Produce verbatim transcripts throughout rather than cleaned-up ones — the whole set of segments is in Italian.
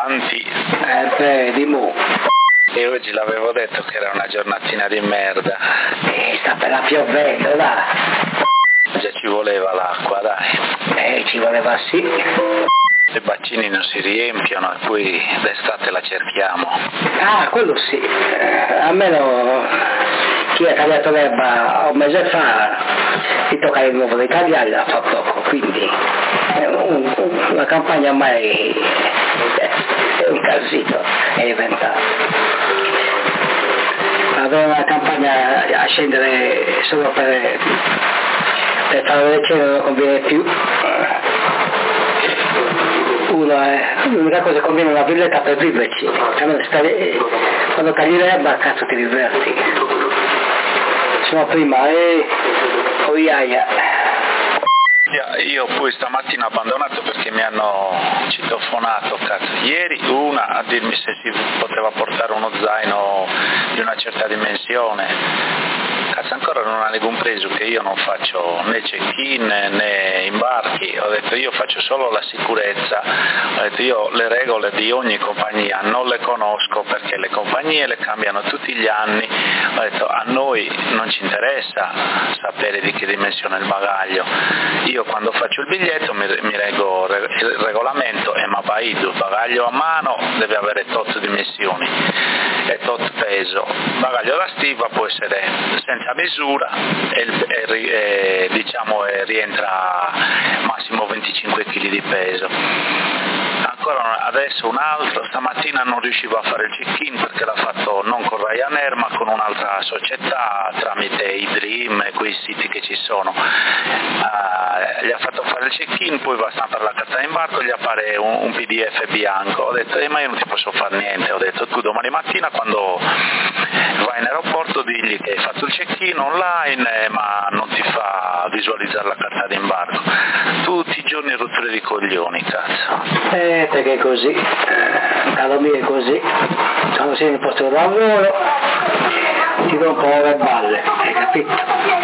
avanti. Eh beh, di mo. E oggi l'avevo detto che era una giornatina di merda. Eh, sta per la piovendo, dai. Già ci voleva l'acqua, dai. Eh, ci voleva sì. I bacini non si riempiono e poi d'estate la cerchiamo. Ah, quello sì. Eh, almeno chi ha tagliato l'erba un mese fa si tocca di nuovo di tagliarla fa poco, quindi è un, un, una campagna ormai è un casino, è diventato. Avere una campagna a scendere solo per, per fare le cene non conviene più. Uno è, l'unica cosa che conviene è una villetta per viverci, quando tagli l'erba cazzo ti diverti. Sono prima e poi aia. Io poi stamattina ho abbandonato perché mi hanno citofonato, cazzo, ieri una a dirmi se si poteva portare uno zaino di una certa dimensione. Cazzo, ancora non hanno compreso che io non faccio né check-in né imbarchi, ho detto io faccio solo la sicurezza, ho detto io le regole di ogni compagnia non le conosco perché le compagnie le cambiano tutti gli anni, ho detto a noi non ci interessa sapere di che dimensione è il bagaglio, io quando faccio il biglietto mi, mi reggo il regolamento e Mapaido, il bagaglio a mano deve avere tot dimensioni e tot peso, bagaglio da stiva può essere senza misura e, e, e diciamo e rientra massimo venticinque chili di peso. Ancora adesso un altro, stamattina non riuscivo a fare il check-in perché l'ha fatto non con Ryanair ma con un'altra società tramite i Dream e quei siti che ci sono. Uh, gli ha fatto fare il check-in, poi va a stampare la carta d'imbarco e gli appare un, un P D F bianco. Ho detto eh, ma io non ti posso fare niente, ho detto tu domani mattina quando vai in aeroporto digli che hai fatto il check-in online eh, ma non ti fa visualizzare la carta d'imbarco. Tutti i giorni rotture di coglioni, cazzo. Eh, perché è così, caro mio è così, quando sei nel posto di lavoro ti rompono le balle, hai capito?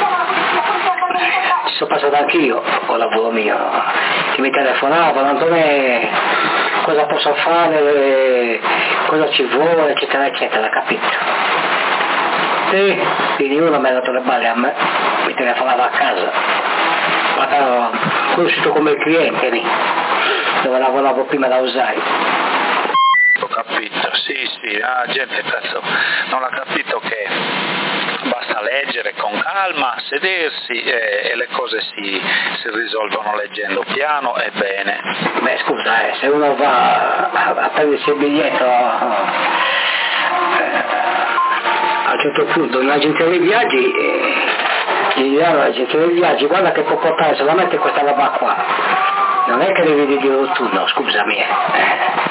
Ci sono passato anch'io con lavoro mio, che mi telefonavano, Antonè, cosa posso fare, cosa ci vuole, eccetera, eccetera, capito? E quindi uno mi ha dato le balle a me, mi telefonava a casa, ma conosciuto come il cliente lì, dove lavoravo prima da Usai. Ho capito, sì sì, la gente cazzo non ha capito che basta leggere con calma, sedersi e, e le cose si, si risolvono leggendo piano e bene. Beh scusa, eh, se uno va a, a prendersi il biglietto eh, a un certo punto in agenzia dei viaggi eh, gli diranno all'agenzia dei viaggi guarda che può portare solamente questa roba qua, non è che devi dire tu, no, scusami. Eh.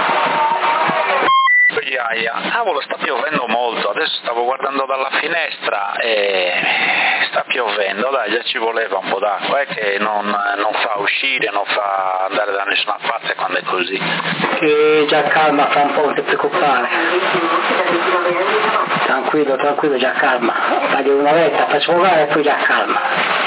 Cavolo, sta piovendo molto, adesso stavo guardando dalla finestra e sta piovendo, dai, già ci voleva un po' d'acqua, è che non, non fa uscire, non fa andare da nessuna parte quando è così. Che già calma, fra un po', non ti preoccupare. Tranquillo, tranquillo, già calma. Taglio una vetta, faccio volare e poi già calma.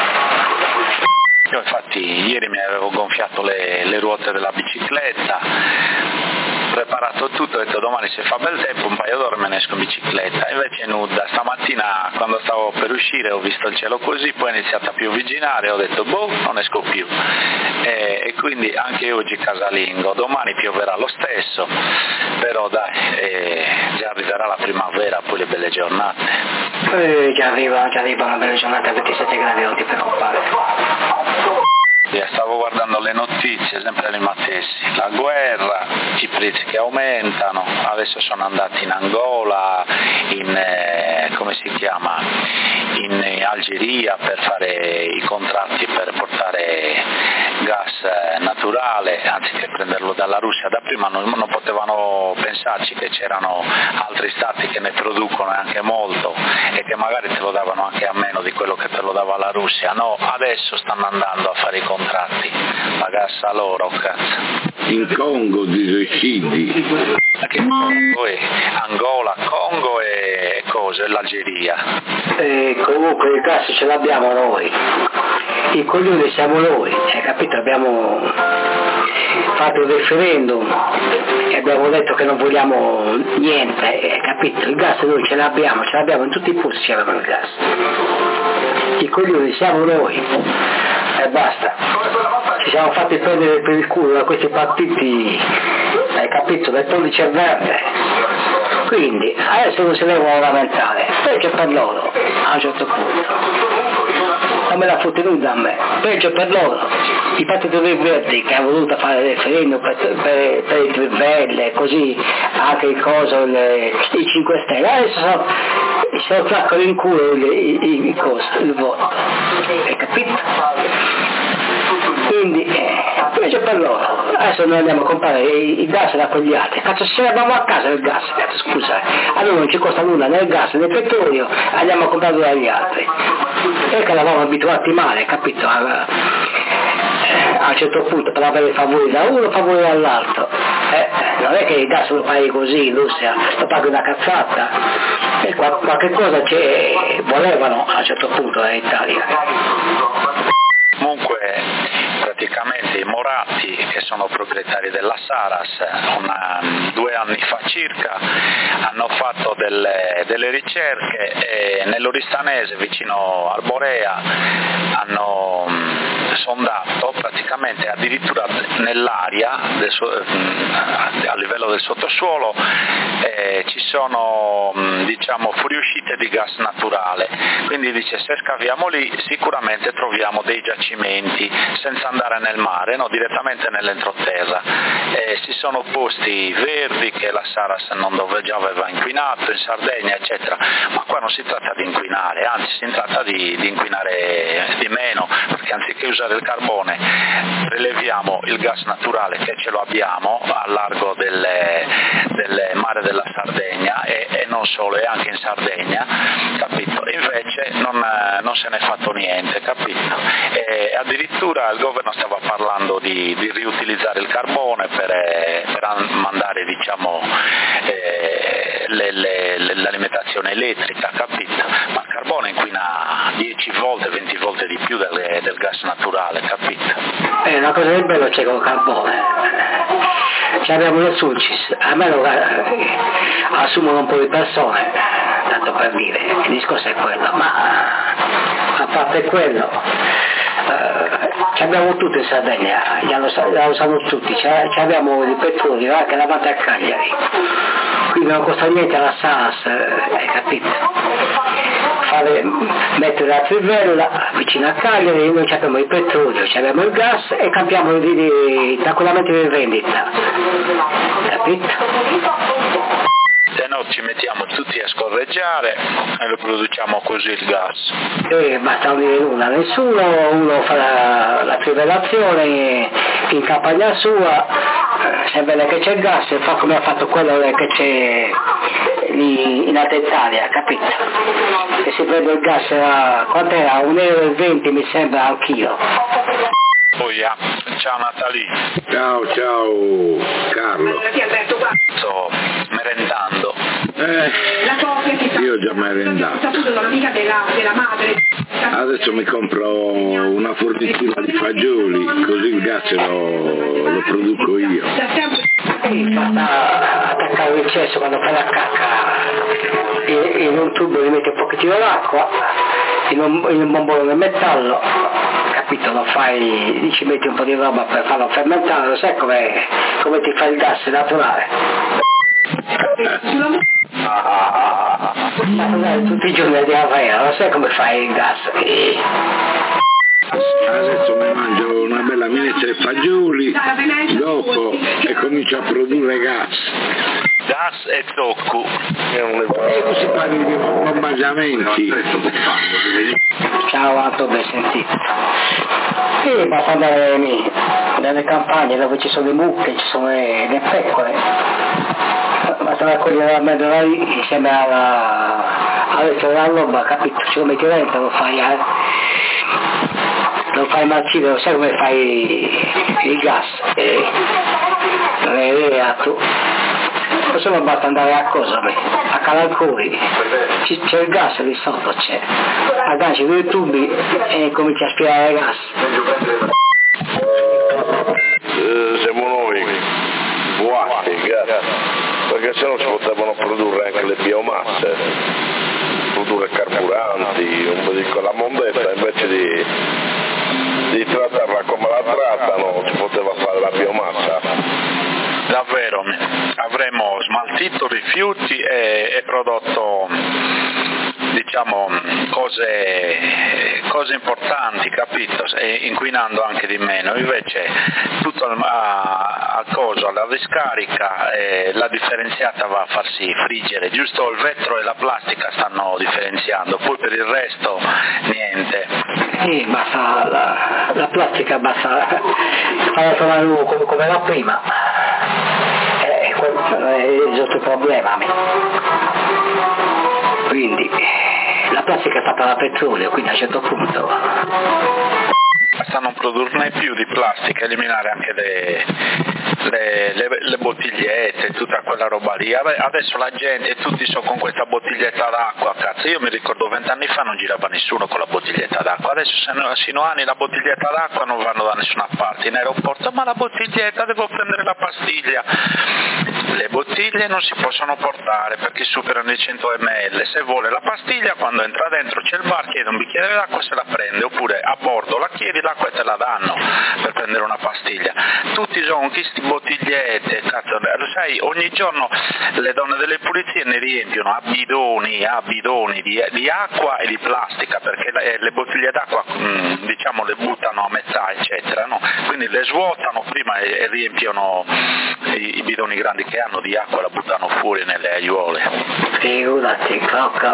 Io infatti ieri mi avevo gonfiato le, le ruote della bicicletta, preparato tutto, ho detto domani se fa bel tempo un paio d'ore me ne esco in bicicletta, invece nuda, stamattina quando stavo per uscire ho visto il cielo così, poi è iniziata a piovigginare, ho detto boh, non esco più e, e quindi anche oggi casalingo, domani pioverà lo stesso, però dai, eh, già arriverà la primavera, poi le belle giornate. Eh, già arriva, già arriva una bella giornata a ventisette gradi, non ti preoccupare. Stavo guardando le notizie, sempre nei Matessi, la guerra, i prezzi che aumentano, adesso sono andati in Angola, in, eh, come si chiama, in Algeria per fare i contratti per portare gas naturale, anziché prenderlo dalla Russia, da prima non, non potevano pensarci che c'erano altri stati che ne producono anche molto e che magari te lo davano anche a meno di quello che te lo dava la Russia, no, adesso stanno andando a fare i contratti. La gas a loro, cazzo. In Congo disocidi. Anche Congo, e Angola, Congo e cose, l'Algeria. E comunque il gas ce l'abbiamo noi. I coglioni siamo noi, hai capito? Abbiamo fatto il referendum e abbiamo detto che non vogliamo niente, eh, capito? Il gas noi ce l'abbiamo, ce l'abbiamo in tutti i posti, ce l'abbiamo il gas. I coglioni siamo noi e basta. Ci siamo fatti prendere per il culo da questi partiti, hai capito, del pollice verde. Quindi adesso non si devono lamentare, peggio per loro a un certo punto. Non me la fotte nuda a me, peggio per loro. I partiti dei verdi che hanno voluto fare il referendum per, per, per i tribelle, così anche il coso, le, i cinque Stelle, adesso sono, se lo flaccano in culo il, il, il, il, coso, il voto, hai capito? Quindi, eh, peggio per loro. Adesso noi andiamo a comprare il gas da quegli altri. Cazzo, se abbiamo a casa il gas, cazzo, scusa. A noi non ci costa nulla né il gas né il petrolio, andiamo a comprarlo dagli altri. Perché eravamo abituati male, capito? A, a un certo punto per avere favori da uno, favori dall'altro. Eh, non è che il gas lo paghi così, l'Ussia, lo paghi una cazzata. E qualche cosa c'è, volevano a un certo punto in Italia. Comunque praticamente i Moratti, che sono proprietari della Saras, una, due anni fa circa hanno fatto delle, delle ricerche e nell'Oristanese vicino al Borea hanno mh, sondato praticamente addirittura nell'aria del suo, mh, a livello del sottosuolo eh, ci sono mh, diciamo fuoriuscite di gas naturale, quindi dice se scaviamo lì sicuramente troviamo dei giacimenti senza andare nel mare, no, direttamente nell'entroterra. Eh, si sono posti verdi che la Saras non dove già aveva inquinato in Sardegna eccetera, ma qua non si tratta di inquinare, anzi si tratta di, di inquinare di meno, perché anziché usare il carbone rileviamo il gas naturale che ce lo abbiamo al largo del, del mare della Sardegna e, e non solo, e anche in Sardegna, capito? Invece non, non se ne è fatto niente, capito? E addirittura il governo stava parlando di, di riutilizzare il carbone per, per mandare diciamo eh, le, le, l'alimentazione elettrica, capito? Ma il carbone inquina dieci volte, venti volte di più del, del gas naturale, capito? Eh, una cosa del bello c'è con il carbone, ci abbiamo le Sulcis, a me lo eh, assumono un po' di persone, tanto per dire, il discorso è quello, ma a parte quello eh, ci abbiamo tutto in Sardegna, lo usano tutti, ci abbiamo il petrolio anche davanti a Cagliari, quindi non costa niente alla Saras, hai capito? Fare, mettere la trivella vicino a Cagliari, noi abbiamo il petrolio, abbiamo il gas e cambiamo di, di, tranquillamente di vendita, capito? Se no ci mettiamo tutti a scorreggiare e lo produciamo così il gas. E basta non dire nulla a nessuno, uno fa la, la trivellazione in campagna sua, se vede che c'è il gas e fa come ha fatto quello che c'è lì in Alta Italia, capito? E si prende il gas a quant'era? un euro e venti mi sembra al chilo. Oh yeah. Ciao Natalì. Ciao ciao Carlo. Sto merendando. Eh, io ho già merendato. Adesso mi compro una fornitura di fagioli, così il gas lo, lo produco io. Basta attaccare il cesso quando fai la cacca in, in un tubo, gli metti un pochettino d'acqua, in un, in un bombolone di metallo, capito? Lo fai, ci metti un po' di roba per farlo fermentare, lo sai come, come ti fa il gas naturale? Ah, tutti i giorni di Avera, lo sai come fai il gas? Adesso mi mangio una bella minestra di fagioli, dopo e comincio a produrre gas. Gas e zocco. E così parli di bombardamenti. Ciao Anto, ben sentito. Sì, basta andare nelle campagne dove ci sono le mucche, ci sono le, le pecore. Basta raccogliere la medaglia lì insieme alla, alla, alla roba, capito? Se lo metti dentro lo fai, eh? Lo fai marcire, lo sai come fai il gas? Eh, non è idea tu. Questo non basta andare a cosa, a Calalcuri, c'è il gas lì sotto, c'è, agganci due tubi e cominci a aspirare gas. eh, siamo noi guasti, perché se no si potevano produrre anche le biomasse, produrre carburanti, un po' di la mondezza, invece di, di trattarla come la trattano, si poteva fare la biomassa. Davvero, avremmo smaltito rifiuti e, e prodotto, diciamo, cose, cose importanti, capito? E inquinando anche di meno. Invece tutto a, a cosa, alla discarica, eh, la differenziata va a farsi friggere, giusto il vetro e la plastica stanno differenziando, poi per il resto niente. Sì, basta la, la plastica, basta farla tornare come, come era prima. Eh, quello è il giusto problema. Quindi la plastica è fatta da petrolio, quindi a un certo punto basta non produrne più di plastica, eliminare anche le, le, le, le bottigliette, tutta quella roba lì. Adesso la gente, tutti sono con questa bottiglietta d'acqua, cazzo, io mi ricordo vent'anni fa non girava nessuno con la bottiglietta d'acqua, adesso se ne sino anni la bottiglietta d'acqua non vanno da nessuna parte, in aeroporto, ma la bottiglietta, devo prendere la pastiglia. Le bottiglie non si possono portare perché superano i cento millilitri, se vuole la pastiglia quando entra dentro c'è il bar, chiede un bicchiere d'acqua, se la prende, oppure a bordo la chiedi, l'acqua e te la danno per prendere una pastiglia. Tutti sono queste bottigliette, cazzo, lo sai, ogni giorno le donne delle pulizie ne riempiono a bidoni, a bidoni di, di acqua e di plastica, perché le, le bottiglie d'acqua mh, diciamo le buttano a metà, eccetera, no? Quindi le svuotano prima e, e riempiono i, i bidoni grandi che hanno di acqua, la buttano fuori nelle aiuole. Figurati, cocco.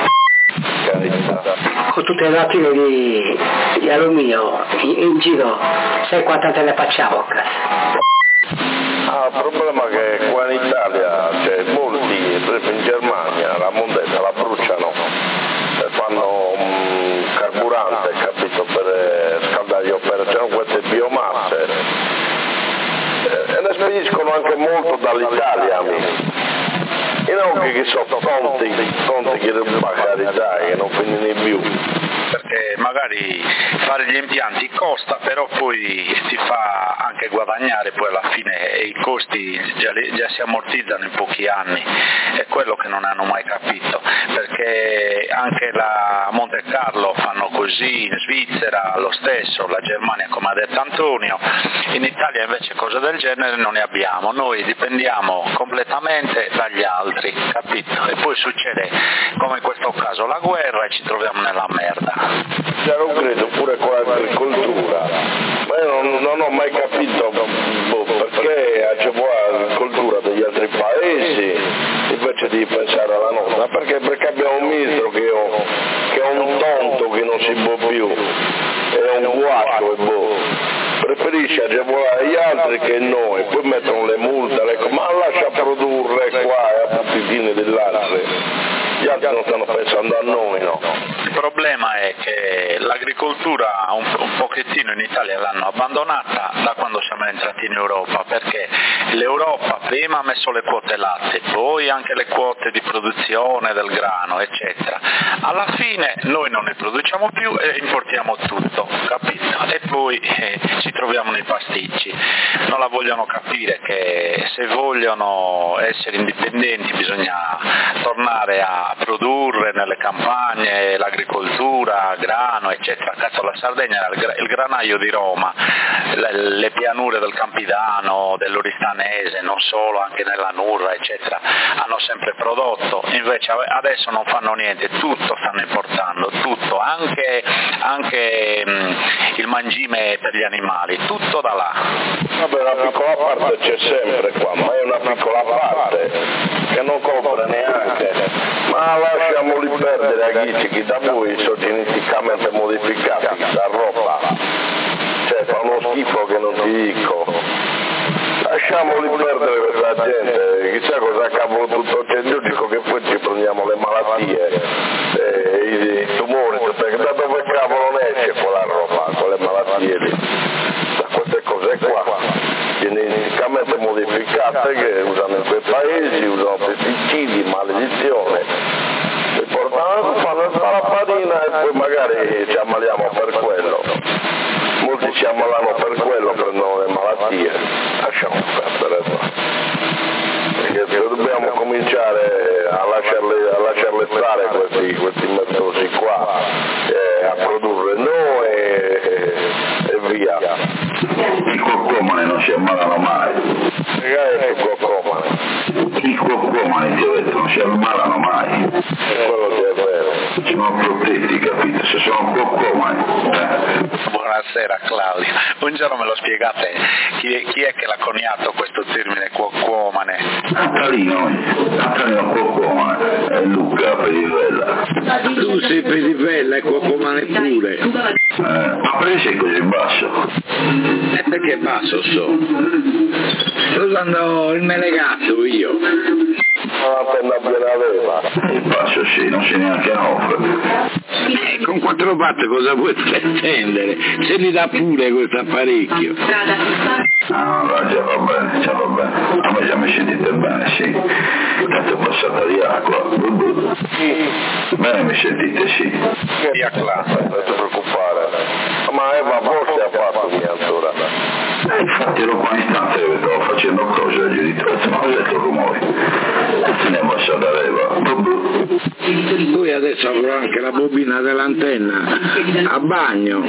Con tutte le lattine di, di alluminio in, in giro, sai quante te ne facciamo? Ah, il problema è che qua in Italia c'è molti, per esempio in Germania la mondezza la bruciano e fanno un carburante, capito, per scaldare gli operazioni, queste biomasse e ne spediscono anche molto dall'Italia, amici. E non che sono tonti, tonti che magari dai, che non finiscono più. Perché magari fare gli impianti costa, però poi ti fa anche guadagnare poi alla fine e i costi già, già si ammortizzano in pochi anni, è quello che non hanno mai capito, perché anche la Monte Carlo fanno così, in Svizzera lo stesso, la Germania come ha detto Antonio, in Italia invece cose del genere non ne abbiamo, noi dipendiamo completamente dagli altri, capito? E poi succede come in questo caso la guerra e ci troviamo nella merda. Già non credo, pure con l'agricoltura, ma io non, non ho mai capito boh, perché agevolare l'agricoltura degli altri paesi invece di pensare alla nostra, perché, perché abbiamo un ministro che, ho, che è un tonto che non si può più, è un guascio e boh, preferisce agevolare gli altri che noi, poi mettono le multe, ecco, ma lascia produrre qua e a tutti i fini dell'altro. Gli altri non stanno pensando a noi, no? Il problema è che l'agricoltura un, un pochettino in Italia l'hanno abbandonata da quando siamo entrati in Europa, perché l'Europa prima ha messo le quote latte, poi anche le quote di produzione del grano, eccetera. Alla fine noi non ne produciamo più e importiamo tutto, capito? E poi eh, ci troviamo nei pasticci. Non la vogliono capire che se vogliono essere indipendenti bisogna tornare a produrre nelle campagne, l'agricoltura, grano, eccetera. Cazzo, la Sardegna è il, gra- il granaio di Roma, le, le pianure del Campidano, dell'Oristanese, non solo, anche nella Nurra, eccetera, hanno sempre prodotto, invece adesso non fanno niente, tutto stanno importando, tutto, anche, anche mh, il mangime per gli animali, tutto da là. Vabbè, una piccola parte c'è sempre qua, ma è una piccola parte che non copre neanche, ma lasciamoli perdere a Ghicci, che da voi sono geneticamente modificati, da roba, cioè fa uno schifo che non ti dico. Lasciamoli perdere questa gente, chissà cosa cavolo tutto c'è, io dico che poi ci prendiamo le malattie, eh, i, i tumori, perché da dove cavolo ne esce quella roba, quelle malattie lì, da queste cose qua, geneticamente modificate che usano in quei paesi, usano pesticidi, maledizione, li portano, fanno la parina e poi magari ci ammaliamo per quello. molti si ammalano per quello, prendono le malattie, lasciamo perdere qua. Perché dobbiamo cominciare a lasciarle, a lasciarle stare questi, questi metodi qua, eh, a produrre noi e, e via. I cocomani non si ammalano mai. Magari i cocomani. I cocomani, ti ho detto, non si ammalano mai. E quello sì è vero. Sono protetti, capito? Se sono cocomani. Eh. Buonasera Claudio, un giorno me lo spiegate, chi è, chi è che l'ha coniato questo termine cocomane? Natalino, Natalino cocomane, è Luca Pedivella. Tu sei Pedivella e cocomane pure. Eh, ma perché sei così basso? E perché basso so? Sto usando il melegazzo io. Non appena appena aveva. Il basso sì, non si neanche offre. Eh, con quattro batte cosa vuoi pretendere? Se mi dà pure questo apparecchio. Ah, no, già va bene, già va bene. A me già mi sentite bene, sì. Tanto è passata di acqua. Bene mi sentite, sì. Via Claudio. Non ti preoccupare. Ma Eva forse ha fatto ancora. Eh, infatti ero qua in stanza e stavo facendo cose al genitore, ma ho detto rumori. E teniamo a salare Eva. Poi adesso avrò anche la bobina dell'antenna a bagno.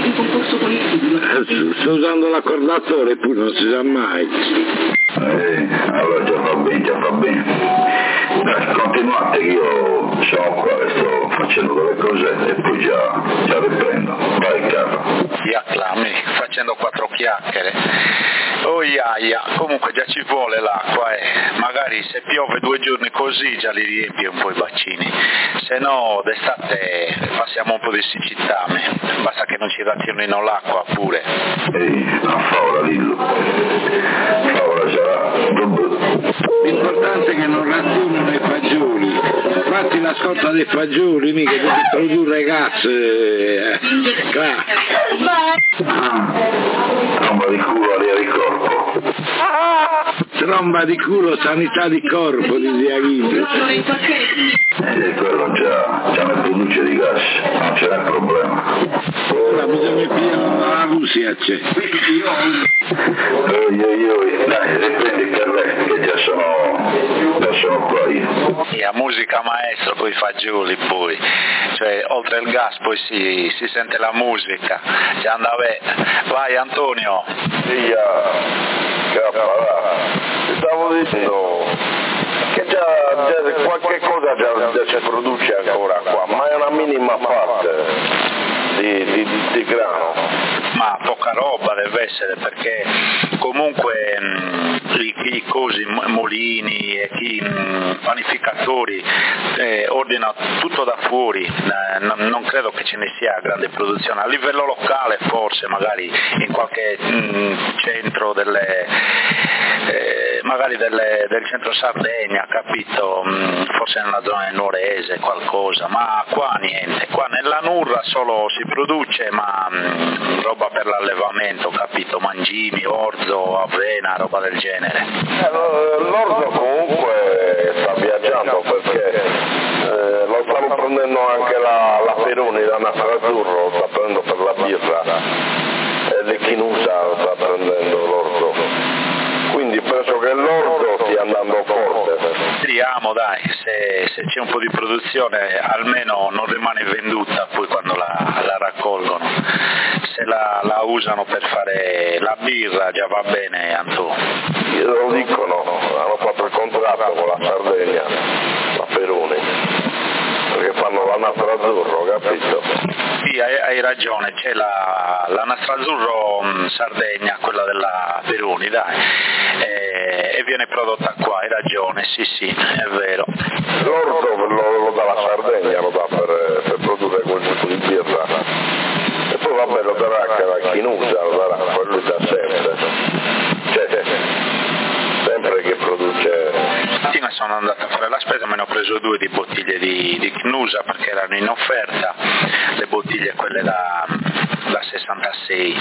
Eh, sto usando l'accordatore eppure non si sa mai. Eh, allora già va bene, già va bene. Dai, continuate che io sono qua e sto facendo delle cose e poi già, già riprendo. Vai caro. Via Clami, facendo quattro chiacchiere. Oh iaia, comunque già ci vuole l'acqua e eh. magari se piove due giorni così già li riempie un po' i bacini, se no d'estate passiamo un po' di siccità, basta che non ci razionino l'acqua pure. Ehi, a favola dillo. Favola sarà. L'importante è che non razionino i fagioli. Fatti la scorta dei fagioli, mica devi produrre gas. Eh, Ah, tromba di culo, aria di corpo. Tromba di culo, sanità di corpo, dizia Ghiglio. E quello già, già ne produce di gas, non c'è un problema. Ora bisogna pigliare la Russia, c'è. Oi, oi, oi, dai, riprendi per lei, che già sono, già sono qua io. E a musica maestro con i fagioli poi, cioè oltre il gas poi si, si sente la musica, già andava, vai Antonio. Via, ti stavo dicendo che già, già qualche cosa già, già si produce ancora qua, ma è una minima parte di, di, di grano. Ma poca roba deve essere, perché comunque mh, i, i cosi, molini e chi mh, panificatori eh, ordinano tutto da fuori, eh, non, non credo che ce ne sia grande produzione. A livello locale forse, magari in qualche mh, centro delle, eh, magari delle, del centro Sardegna, capito? Mh, forse nella zona del Nuorese qualcosa, ma qua niente, qua nella Nurra solo si produce, ma mh, roba per l'allevamento, capito? Mangimi, orzo, avena, roba del genere. Eh, l'orzo comunque sta viaggiando perché eh, lo stanno prendendo anche la, la Peroni, la Nastrazzurro, lo sta prendendo per la birra e l'Echinusa lo sta prendendo l'orzo. Quindi penso che l'orzo stia andando forte. Speriamo dai, se, se c'è un po' di produzione almeno non rimane venduta poi quando la, la raccolgono. Se la, la usano per fare la birra già va bene, Antonio. Lo dicono, hanno fatto il contratto con la Sardegna, la Peroni, perché fanno la Nastrazzurro, capito? Sì, hai, hai ragione, c'è la, la Nastrazzurro mh, Sardegna, quella della Peroni, dai, e, e viene prodotta qua, hai ragione, sì sì, è vero. L'orzo lo, lo dà la Sardegna, lo dà per, per produrre quel tipo di birra. E poi vabbè lo darà anche la Chinusa, lo darà, quello da sempre. Cioè, sempre che produce. Stamattina sono andato a fare la spesa, me ne ho preso due di bottiglie di, di Chinusa perché erano in offerta, le bottiglie quelle da, da sessantasei,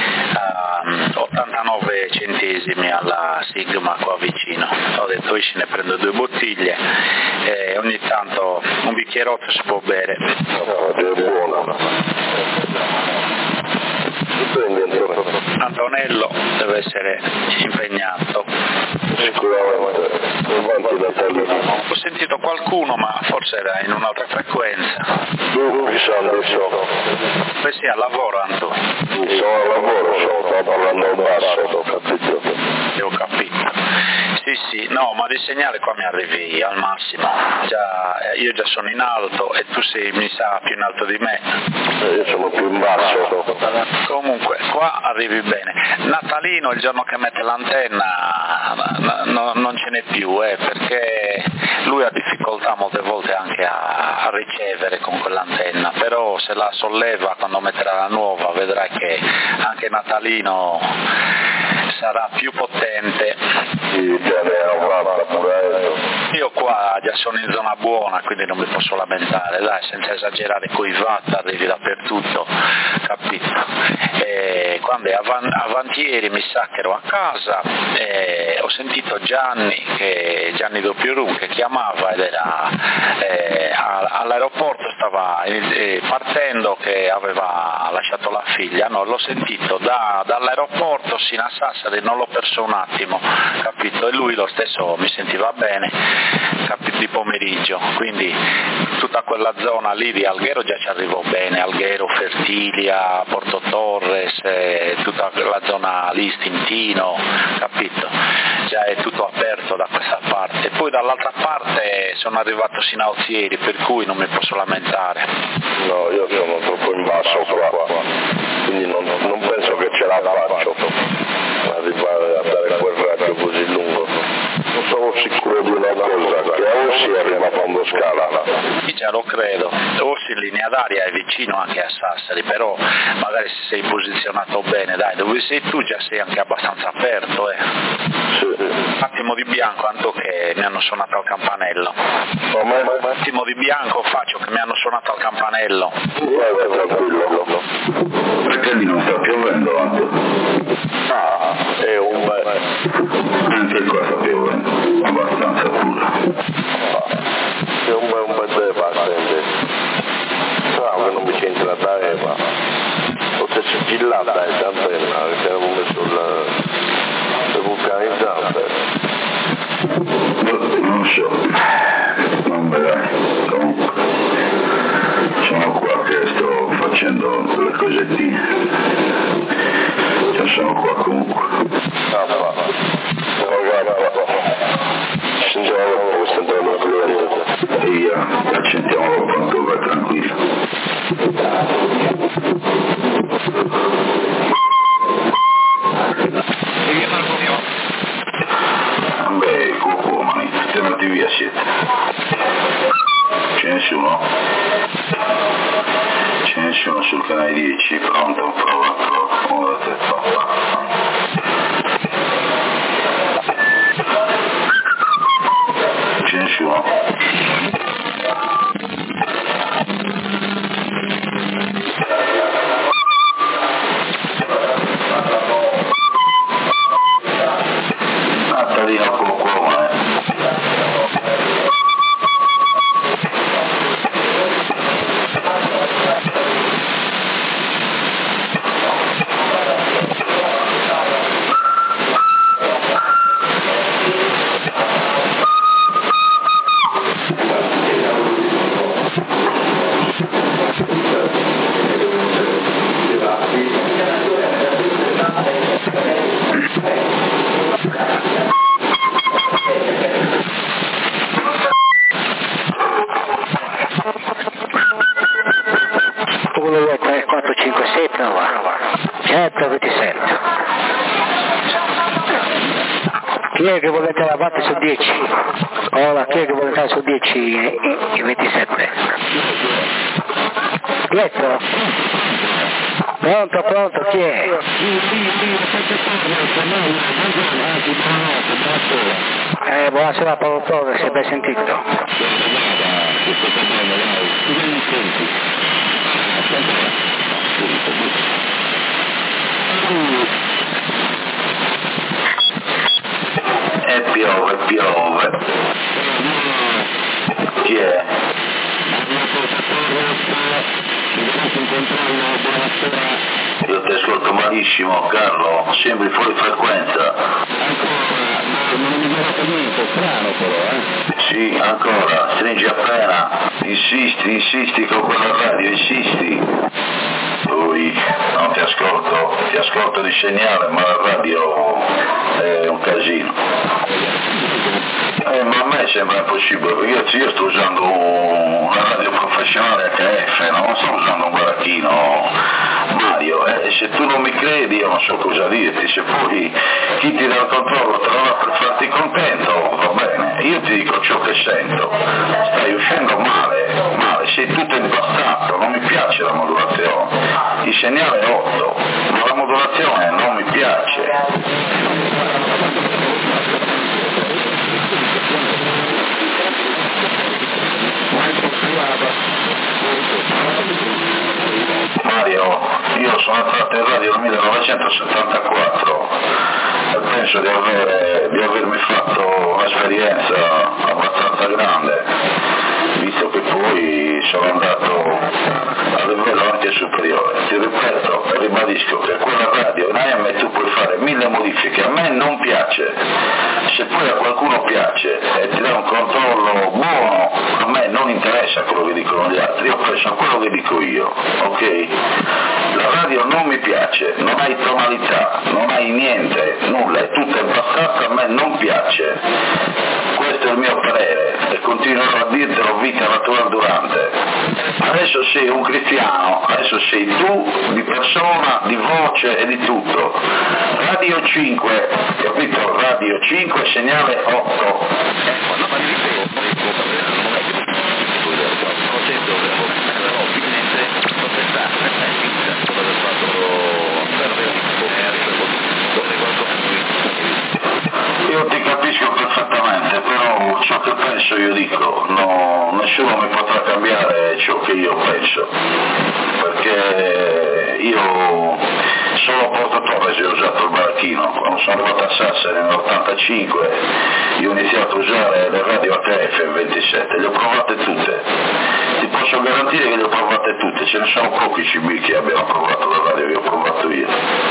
um, ottantanove centesimi alla Sigma qua vicino. Ho detto esci, ne prendo due bottiglie e ogni tanto un bicchierotto si può bere. No, è buono. Antonello deve essere impegnato. Sicuramente, avanti Natalino. Ho sentito qualcuno, ma forse era in un'altra frequenza. Tu chi sono adesso? Beh sì, al lavoro Antonio. Sono al lavoro, sto parlando al basso, ho capito. Ho capito. Sì, sì, no, ma di segnale qua mi arrivi al massimo. Già, io già sono in alto e tu sei, mi sa, più in alto di me. Io sono più in basso. Comunque, qua arrivi bene. Natalino il giorno che mette l'antenna no, no, non ce n'è più, eh, perché lui ha difficoltà molte volte anche a, a ricevere con quell'antenna, però se la solleva quando metterà la nuova vedrai che anche Natalino sarà più potente. Sì, ce ne ho fatta pure. Io qua già sono in zona buona, quindi non mi posso lamentare, dai, senza esagerare coi watt arrivi dappertutto, capito? E quando è avan- avantieri mi sa che ero a casa e ho sentito Gianni, che, Gianni Doppiorum, che chiamava ed era eh, all'aeroporto, stava eh, partendo, che aveva lasciato la figlia, no, l'ho sentito da, dall'aeroporto sino a Sassari, non l'ho perso un attimo, capito? E lui lo stesso mi sentiva bene, capito, di pomeriggio, quindi tutta quella zona lì di Alghero già ci arrivò bene, Alghero, Fertilia, Porto Torres, eh, tutta la zona lì, Stintino, capito? Già è tutto aperto da questa parte. Poi dall'altra parte sono arrivato sino a Ozieri, per cui non mi posso lamentare. No, io sono troppo in basso qua, quindi non, non penso che ce la faccio arrivare a dare quel raggio così lungo. Non sono sicuro di una cosa, che a Ossi arriva a Pondoscala. Sì, già lo credo. Ossi in linea d'aria è vicino anche a Sassari, però magari se sei posizionato bene, dai, dove sei tu già sei anche abbastanza aperto, eh. Sì. Attimo di bianco, Anto, che mi hanno suonato al campanello. Come? Attimo di bianco faccio che mi hanno suonato al campanello. Vai, tranquillo. Perché lì non sta piovendo, Anto? Ah, è un bel... Anche qua sta piovendo, abbastanza pure. È un bel, un bel deve passare. Strano che non mi c'entra la dare, ma... Forse sigillata è l'antenna, che avevo messo le vulcanizzante. Non so, non vedrai, comunque. Sono qua che sto facendo delle cosettine. Cioè sono qua comunque. Ah, va. Sentiamo dopo, sentiamo dopo cliente. Via, accettiamo quanto va tranquillo. Beh, cuoco, mani, tenete via siete. Ce ne sono? Ce ne sono sul canale dieci, pronto, prova, prova, come te fa. Ce ne sono? Natalino cuoco, eh. Chi è che vuole mettere la vatte su dieci? Ora, chi è che vuole mettere su dieci e ventisette? Pietro? Pronto, pronto, chi è? Eh, buonasera Paolo Torres, si è ben sentito. E piove, piove. Chi è? Buonasera, Io ti ascolto malissimo, Carlo, sembri fuori frequenza. Ancora, non mi dico niente, strano però, eh? Sì, ancora, stringi appena, insisti, insisti con quella radio, insisti. Poi non ti ascolto, ti ascolto di segnale, ma la radio è un casino. Eh, ma a me sembra impossibile, perché io sto usando una radio professionale H F, non sto usando un baracchino, Mario, e eh, se tu non mi credi io non so cosa dirti, se poi chi ti dà il controllo te lo dà per farti contento, va bene, io ti dico ciò che sento, stai uscendo male, male, sei tutto impastato, non mi piace la modulazione, il segnale è otto, ma la modulazione non mi piace. Mario, io sono entrato in radio nel millenovecentosettantaquattro e penso di, avere, di avermi fatto un'esperienza abbastanza grande, visto che poi sono andato a livello anche superiore. Ti ripeto e ribadisco che quella radio in A M tu puoi fare mille modifiche, a me non piace, se poi a qualcuno piace e ti dà un controllo buono, a me non interessa quello che dicono gli altri, io penso a quello che dico io, ok? La radio non mi piace, non hai tonalità, non hai niente, nulla, è tutta impassata, a me non piace, questo è il mio parere e continuerò a dirtelo vita natural durante. Adesso sei un cristiano, adesso sei tu di persona, di voce e di tutto. Radio cinque, capito? Radio cinque, segnale otto. Io ti capisco perfettamente, però ciò che penso io dico, no, nessuno mi potrà cambiare ciò che io penso, perché io solo a Porto Torres ho usato il baracchino, quando sono arrivato a Sassari nell'ottantacinque io ho iniziato a usare le radio H F in ventisette, le ho provate tutte, ti posso garantire che le ho provate tutte, ce ne sono pochi C B che abbiano provato la radio che ho provato io,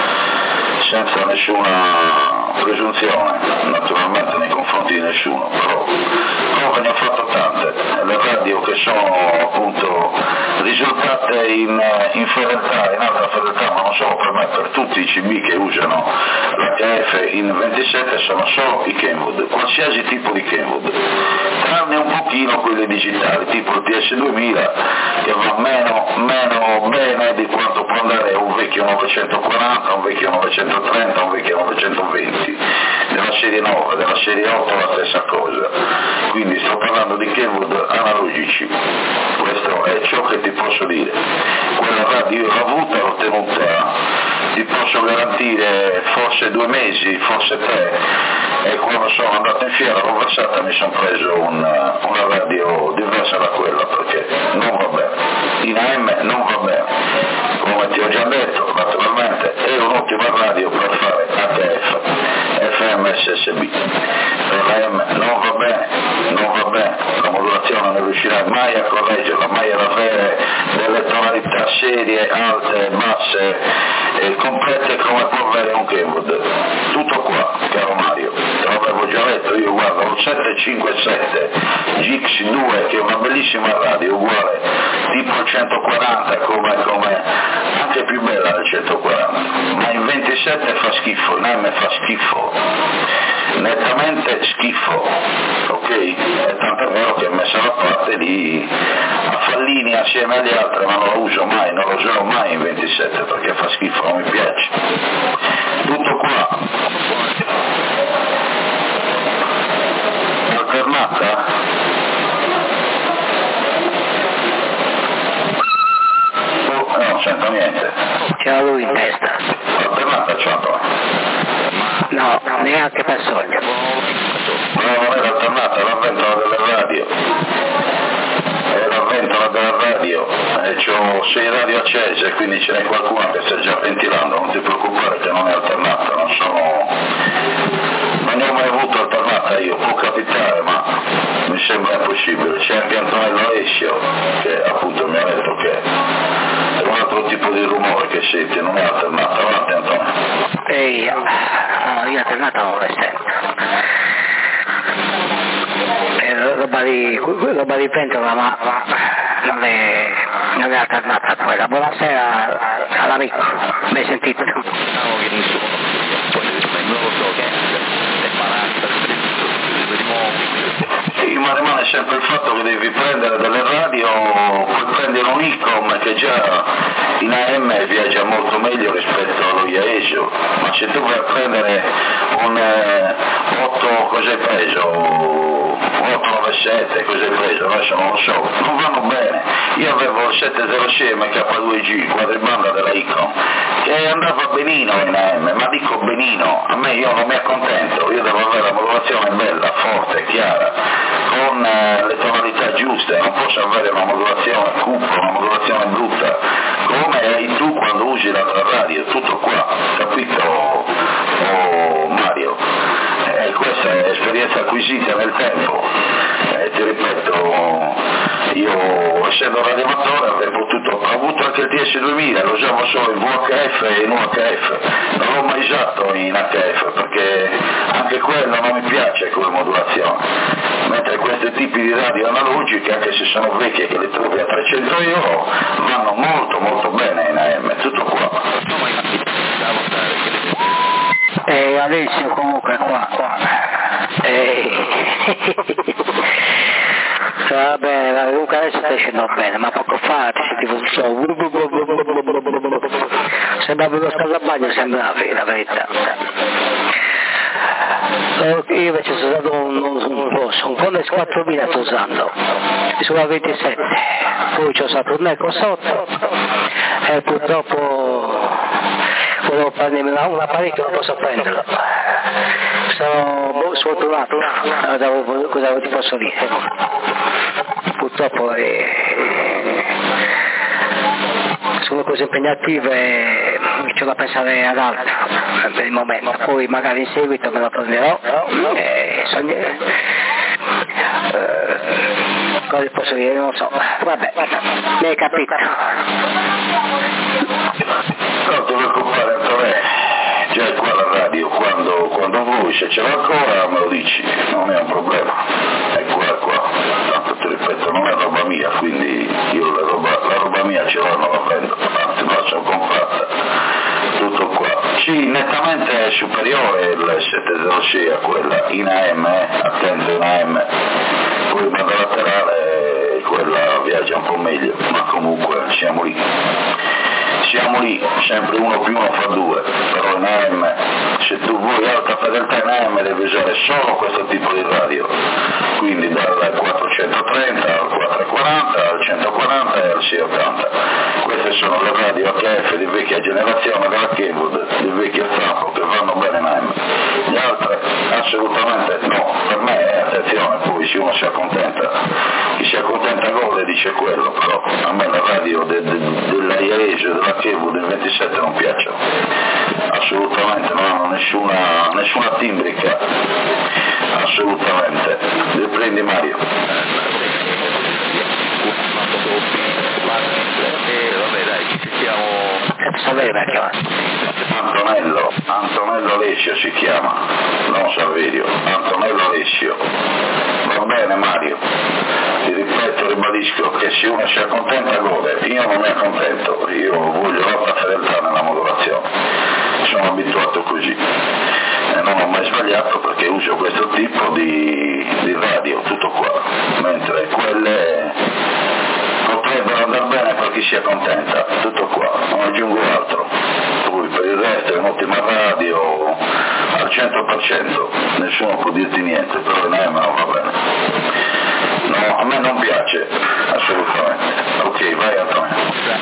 senza nessuna presunzione, naturalmente nei confronti di nessuno, però prove ne ho fatto tante, le radio che sono appunto risultate in, in fedeltà, in alta fedeltà, ma non solo per me, per tutti i C B che usano l'H F in ventisette sono solo i Kenwood, qualsiasi tipo di Kenwood, tranne un pochino quelli digitali, tipo il T S duemila, che va meno, meno bene di quanto può andare un vecchio novecentoquaranta, un vecchio novecentotrenta, un vecchio novecentoventi. Della serie nove, della serie otto la stessa cosa, quindi sto parlando di Kenwood analogici, questo è ciò che ti posso dire. Quella radio l'ho avuta, l'ho tenuta, ti posso garantire forse due mesi, forse tre, e quando sono andato in fiera l'ho versata e mi sono preso una, una radio diversa da quella, perché non va bene, in A M non va bene, come ti ho già detto, naturalmente è un'ottima radio per fare H F, F M S S B, per l'A M non va bene, non va bene, la modulazione non riuscirà mai a correggerla, mai ad avere delle tonalità serie, alte, basse, e complete come può avere un Kenwood. Tutto qua, caro Mario, te l'avevo già detto, io guardo un settecentocinquantasette G X due che è una bellissima radio, uguale tipo il centoquaranta, come, come anche più bella del centoquaranta, ma in ventisette fa schifo, in A M fa schifo, nettamente schifo, ok? E tanto è vero che è messa da parte lì a Fallini assieme agli altri, ma non lo uso mai, non lo userò mai in ventisette perché fa schifo, non mi piace. Tutto qua. Alternata? Oh, non sento niente. C'era lui in testa. Alternata c'ho. No, neanche per sogno. No, non era alternata, era la ventola delle radio. Era la ventola della radio e c'ho sei radio accese, quindi ce n'è qualcuno che sta già ventilando, non ti preoccupare che non è alternata, non sono... non ne ho mai avuto alternata io, può capitare, ma mi sembra impossibile. C'è anche Antonello Alessio che appunto mi ha detto che è una altro tipo di rumore che senti, non è alternato. Avanti Antonio. E io, no, io alternata non le sento. È roba di, roba di pentola, ma, ma non, è, non è alternata quella. Buonasera all'amico, mi hai sentito? Sì, ma rimane sempre il fatto che devi prendere delle radio, puoi prendere un Icom che già in A M viaggia molto meglio rispetto allo Iaesio, ma se tu vai a prendere un eh, otto, cos'hai preso? otto nove sette, cos'hai preso? Adesso non lo so, non vanno bene. Io avevo il settecento sei M K due G, quadribanda della Icom, che andava benino in A M, ma dico benino, a me io non mi accontento, io devo avere la modulazione bella, forte, chiara, con eh, le tonalità giuste, non posso avere una modulazione cupa, una modulazione brutta, come hai tu quando usi la radio, tutto qua, capito oh, Mario? Eh, questa è esperienza acquisita nel tempo, eh, ti ripeto, io essendo radioamatore avrei potuto, ho avuto anche il T S duemila, lo usavo solo in V H F e in U H F, non l'ho mai usato in H F perché anche quello non mi piace come modulazione, mentre questi tipi di radio analogiche, anche se sono vecchie che le trovi a trecento euro, vanno molto molto bene in A M, tutto qua. E adesso comunque qua, qua. E... va bene, va, comunque adesso stai scendendo bene, ma poco fa ti sentivo il suono, sembrava uno scaldabagno, sembravi, la verità. Io invece sono usato un, un posto, un Connex quattromila sto usando, sulla ventisette, poi ci ho usato un Eco sotto e purtroppo volevo prendermi una, un apparecchio, non posso prenderlo, sono sfortunato, cosa ti posso dire, purtroppo eh, sono cose impegnative e c'ho da pensare ad altro per il momento, poi magari in seguito me lo prenderò e sogno, eh, cosa posso dire, non lo so, vabbè, mi hai capito. Non ti preoccupare Antonio, già è qua la radio, quando, quando vuoi, se ce l'ho ancora me lo dici, non è un problema, è qua è qua, tanto ti ripeto non è roba mia, quindi io la roba, la roba mia ce l'ho, non la prendo, anzi me la sono comprata, tutto qua. Sì, nettamente superiore il settecento sei a quella in A M, eh, attento in A M, poi in banda laterale quella viaggia un po' meglio, ma comunque siamo lì. Siamo lì, sempre uno più uno fa due, però in A M, se tu vuoi alta fedeltà in A M devi usare solo questo tipo di radio, quindi dal quattrocentotrenta al quattrocentoquaranta al centoquaranta e al seicentottanta. Queste sono le radio H F di vecchia generazione della Kenwood, di vecchio stampo, che vanno bene in A M. Le altre assolutamente no, per me attenzione, poi se uno si accontenta, chi si accontenta gode dice quello, però a me la radio de, de, della Iaesio, della Kenwood del ventisette non piacciono, assolutamente, non hanno nessuna, nessuna timbrica, assolutamente. Le prendi Mario? Antonello, Antonello Alessio si chiama, non Saverio, Antonello Alessio. Va bene Mario, ti ripeto, ribadisco che se uno si accontenta gode, io non mi accontento, io voglio alta fedeltà nella modulazione, sono abituato così e non ho mai sbagliato perché uso questo tipo di, di radio, tutto qua, mentre quelle potrebbero andare bene per chi si accontenta, tutto qua, non aggiungo altro. Poi per il resto è un'ottima radio al cento per cento, nessuno può dirti niente, però in A M non va bene. No, a me non piace, assolutamente. Ok, vai Antonio.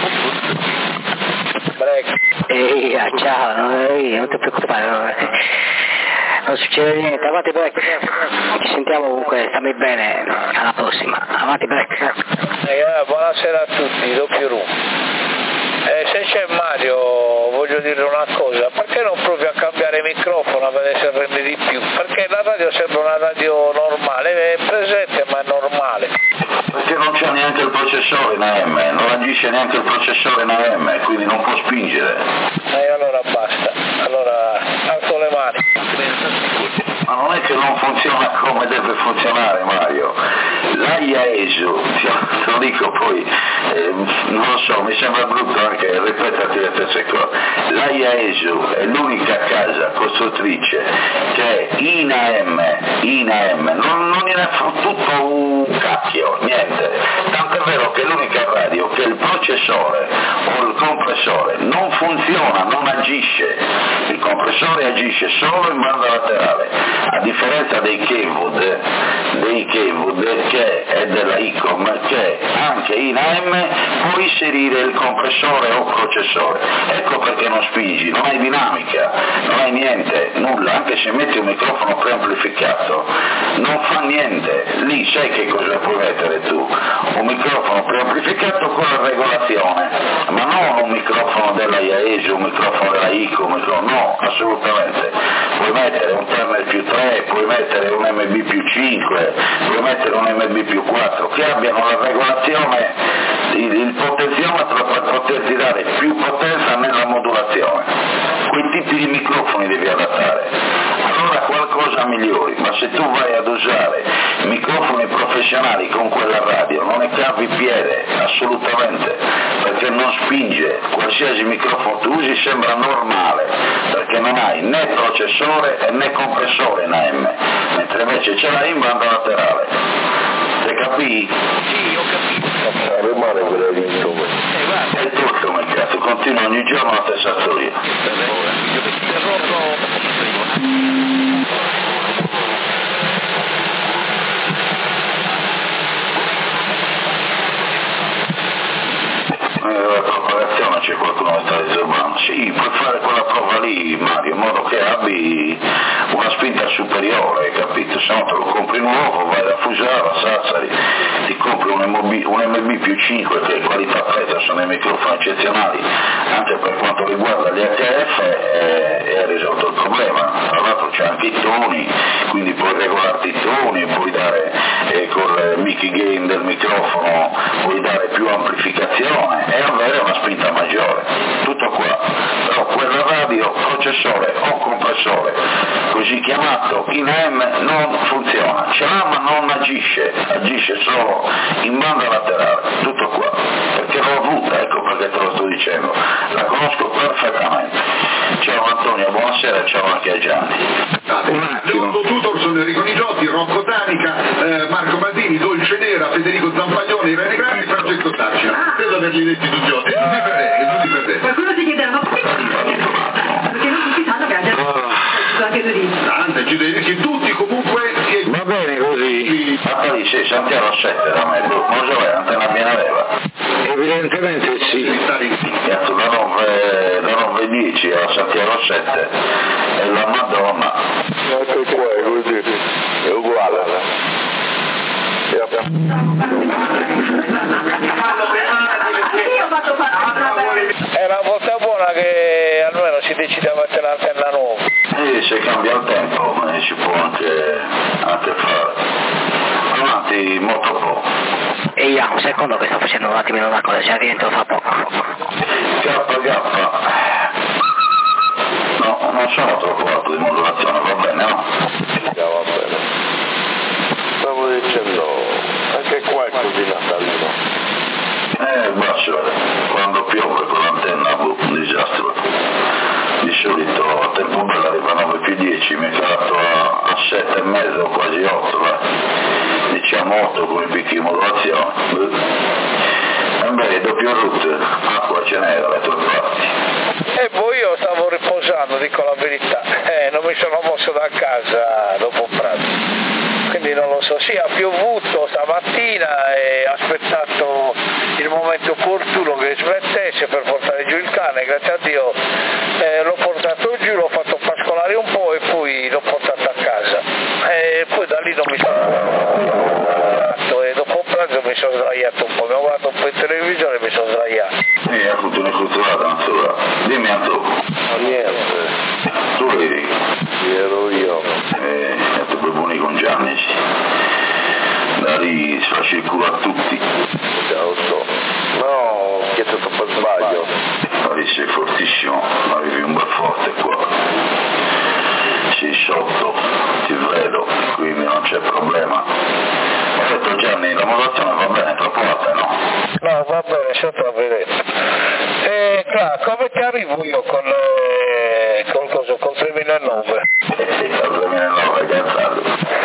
Ehi, ciao, non ti preoccupare, non, non succede niente, avanti break, ci sentiamo comunque, stammi bene, alla prossima, avanti break. Eh, buonasera a tutti, doppio room. Eh, se c'è Mario voglio dire una cosa, perché non provi a cambiare microfono a vedere se rende di più? Perché la radio sembra una radio normale, è presente ma è normale. Perché non c'è neanche il processore in A M, non agisce neanche il processore in A M, quindi non può spingere. E allora basta, allora alzo le mani. Ma non è che non funziona come deve funzionare, Mario. L'A I A E S U, te lo dico poi, eh, non lo so, mi sembra brutto anche ripeterti le stesse cose. L'A I A E S U è l'unica casa costruttrice che è in A M, in A M, non, non ne fa tutto un cacchio, niente. Tant'è vero che è l'unica radio che il processore o il compressore non funziona, non agisce. Il compressore agisce solo in banda laterale, a differenza dei Kenwood, dei Kenwood che è della ICOM, che anche in A M puoi inserire il compressore o processore. Ecco perché non spingi, non hai dinamica, non hai niente, nulla, anche se metti un microfono preamplificato non fa niente. Lì sai che cosa puoi mettere tu? Un microfono preamplificato con la regolazione, ma non un microfono della I A E S, un microfono della ICOM, no, assolutamente. Puoi mettere un Turner più tre, puoi mettere un M B più cinque, puoi mettere un M B più quattro, che abbiano la regolazione, il, il potenziometro per poterti dare più potenza nella modulazione. Quei tipi di microfoni devi adattare, allora qualcosa migliori. Ma se tu vai ad usare microfoni professionali con quella radio non ne cavi piede, assolutamente, perché non spinge. Qualsiasi microfono tu usi sembra normale, perché non hai né processore né compressore in A M, mentre invece ce l'hai in banda laterale. Te capì? Sì, ho capito. Rimane veramente. È tutto come cazzo, continua ogni giorno la stessa storia. La propagazione c'è qualcuno che sta disturbando. Sì, puoi fare quella prova lì, Mario, in modo che abbi una spinta superiore, capito? Se no te lo compri nuovo, vai da Fusaro, a Sassari, ti compri un M B, un M B più cinque che qualità prezzo sono dei microfoni eccezionali, anche per quanto riguarda gli H F e hai risolto il problema. Tra l'altro c'è anche i toni, quindi puoi regolarti i toni, puoi dare eh, con il mic gain del microfono, puoi dare più amplificazione e avere una spinta maggiore, tutto qua. Però quella radio, processore o compressore così chiamato in A M non funziona, ce l'ha ma non agisce, agisce solo in banda laterale, tutto qua, perché l'ho avuta, ecco perché te lo sto dicendo, la conosco perfettamente. Ciao Antonio, buonasera, ciao anche a Gianni. Un attimo. Tutorson, Enrico Nigiotti, Rocco Tanica, eh, Marco Bandini, Dolce Nera, Federico Zampaglione, Irene Grandi, Francesco Taccia. Credo averli detti tutti oggi. E tutti per lei, e tutti per lei. Qualcuno si chiederà, ma perché perché non tutti sanno che ha già anche tu dici. Tante, ci devi che tutti comunque si... Va bene così. Ma poi sì, Santiago sette da me, non so, è Antena Bianaveva. Evidentemente sì. Cazzo, da nove e dieci a Santiago sette è la Madonna. Anche qua è così, è uguale. Io ho fatto fare È una volta buona che almeno si decide a mettere l'antenna nuova. E se cambia il tempo eh, si può anche, anche fare. Avanti, molto poco. E io, un secondo che sto facendo un attimino una cosa, già rientro fra poco. K K. No, non sono troppo alto di modulazione, va bene, no? Ja, va bene. Stavo dicendo, anche qua è così natalino. Eh, bacio, quando piove con l'antenna, boh, un disastro. Di solito a tempo bello arriva a nove più dieci, mi è calato a, a sette e mezzo, quasi otto, vai. Diciamo otto con i picchi di modulazione. E beh, doppio route, acqua ce n'era dalle tue parti. E poi io stavo riposando, dico la verità, eh, non mi sono mosso da casa dopo pranzo. Quindi non lo so, sì, ha piovuto stamattina e ho aspettato il momento opportuno che smettesse per portare giù il cane, grazie a Dio eh, l'ho portato giù, l'ho fatto pascolare un po' e poi l'ho portato a casa. E poi da lì non mi sono sdraiato e dopo pranzo mi sono sdraiato un po', mi ho guardato un po' in televisione e mi sono sdraiato. Sì, ha avuto una culturata, non so. Dimmi a tu. Ma niente, Tu eri? ero io. Eh, è proprio buoni con Gianni, sì. Da lì si faccia il culo a tutti. Già, lo so. No, che è tutto per sbaglio. Ma lì sei fortissimo, arrivi un bel forte qua. Sei sotto, ti vedo, quindi non c'è problema. Ho detto Gianni, la modulazione va bene, troppo alta, no? No, va bene, sotto a vedere. E qua, come ti arrivo io con le... col coso, col tremilanove? Eh, col tremilanove, cazzato.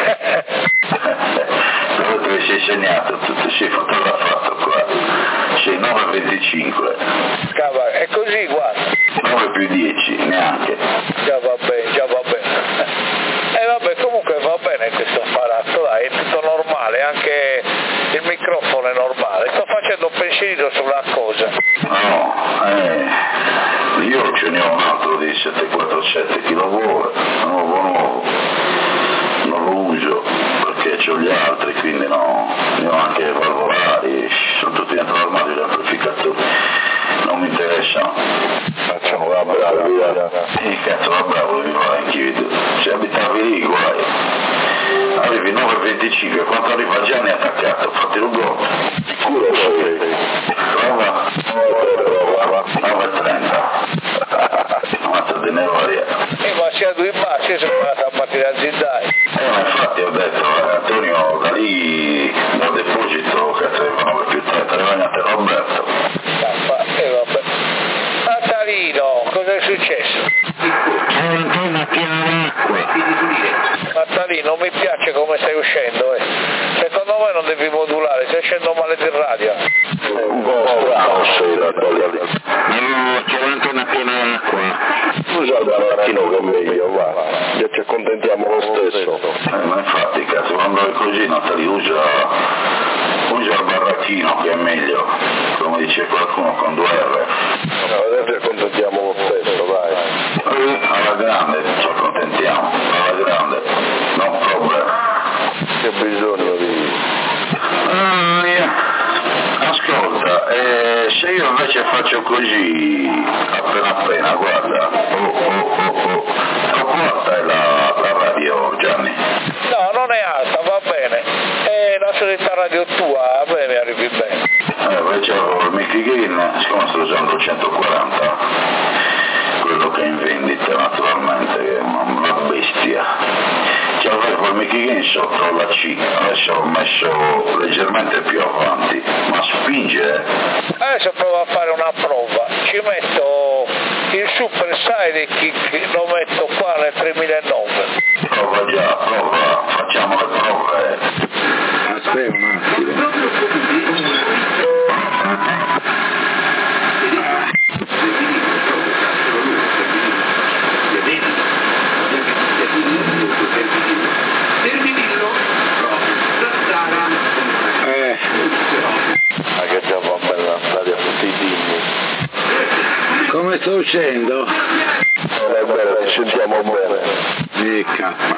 Dove te sei segnato, tutto sei fotografato qua. Sei nove e venticinque. Cava, è così, guarda. nove più dieci, neanche. Già va bene, già va bene. E eh, vabbè, comunque va bene questo apparato, dai, è tutto normale, anche il microfono è normale. Sto facendo un pensierino sulla cosa. No, eh, io ce ne ho un altro di settecentoquarantasette chilowatt, nuovo nuovo. Non lo uso perché ho gli altri, quindi no, ne ho anche valvolari, sono tutti dentro l'armadio, gli amplificatori. Non mi interessano. Facciamo la brava via. E cazzo, va bravo, mi fa anch'io. Se abitavi lì, guai. Arrivi nove e venticinque, quando arriva Gianni attaccato, fatti un gol. Sicuro sei. Prova. Prova. nove e trenta. Mazza di nevaria. Eh, ma sia due passi, sono andato a partire aziendale. Eh, ma infatti ho detto, eh, Antonio, da lì, dal deposito, cazzo, nove più trenta, rimaniate Roberto. E vabbè. Natalino, cosa è successo? L'antenna piena d'acqua. Natalino, non mi piace come stai uscendo, eh. Secondo me non devi modulare, stai uscendo male di radio. Un po' strano sei da lì. No, c'è l'antenna piena d'acqua. Usa il barattino che è meglio, va. Già ci accontentiamo lo stesso. Eh, ma infatti, cazzo, quando è così, Natali, usa, usa il barracchino che è meglio, come dice qualcuno con due R. Adesso ci accontentiamo lo stesso, dai. Eh, alla grande, ci accontentiamo, alla grande, non problema. Che bisogno di... Ah, yeah. Ascolta, eh, se io invece faccio così, appena appena, guarda, oh oh oh oh, troppo alta è la, la radio, Gianni? No, non è alta, va bene. È la solita radio tua, a me mi arrivi bene. Eh, invece ho il Mickey Green, siccome sto usando centoquaranta, quello che è in vendita naturalmente, che è una bestia. Ci avevo il Mickey Green sotto la C, adesso l'ho messo leggermente più avanti, ma spinge. Adesso provo a fare una prova, ci metto il Super Sidekick, lo metto qua nel tremilanove. Prova già, prova, facciamo le prove. Aspetta un attimo. Eh. Ma che già va bene la stadia a tutti i dimmi. Come sto uscendo? Eh, bene, ci sentiamo bene. Eh, cazzo.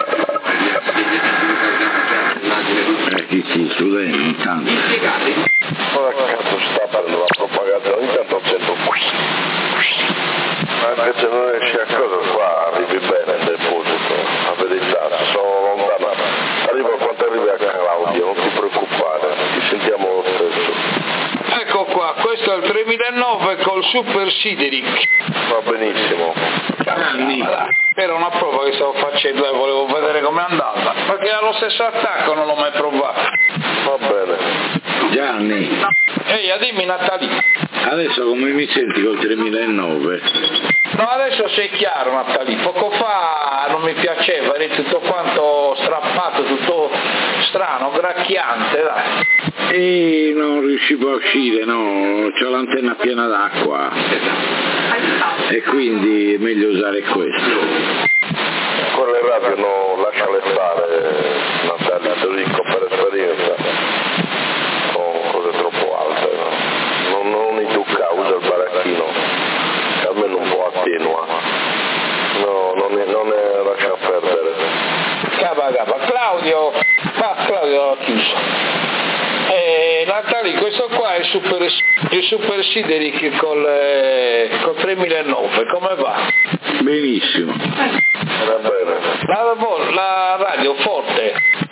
Eh, chi si studenta intanto. Ma che cazzo sta facendo la propagazione? Intanto sento qui. Anche se non riesci a cosa qua arrivi bene nel deposito. La verità, sono lontana. Arrivo quando arrivi a Claudio, non ti preoccupare, ci sentiamo lo stesso. Ecco qua, questo è il tremilanove col Super Sideric. Va benissimo. Gianni. Era una prova che stavo facendo e volevo vedere com'è andata, perché ha lo stesso attacco, non l'ho mai provato. Va bene. Gianni, Ehi, dimmi Natalino. adesso come mi senti col tremilanove? No, adesso sei chiaro Natalino, poco fa non mi piaceva, eri tutto quanto strappato, tutto strano, gracchiante, dai. E non riuscivo a uscire, no, c'ho l'antenna piena d'acqua e quindi è meglio usare questo. Quelle radio no, lasciale stare, Natalia, te lo dico per esperienza. Sono cose troppo alte, no? Non, non i tocca, usa il baracchino, che almeno un po' attenua. No, non, ne, non ne lascia perdere. Cava, cava. Claudio, ma Claudio l'ho chiuso. Eh, Natali, questo qua è il Super, il super Sideric col, eh, col tremilanove, come va? Benissimo. Va bene. La, la radio forte?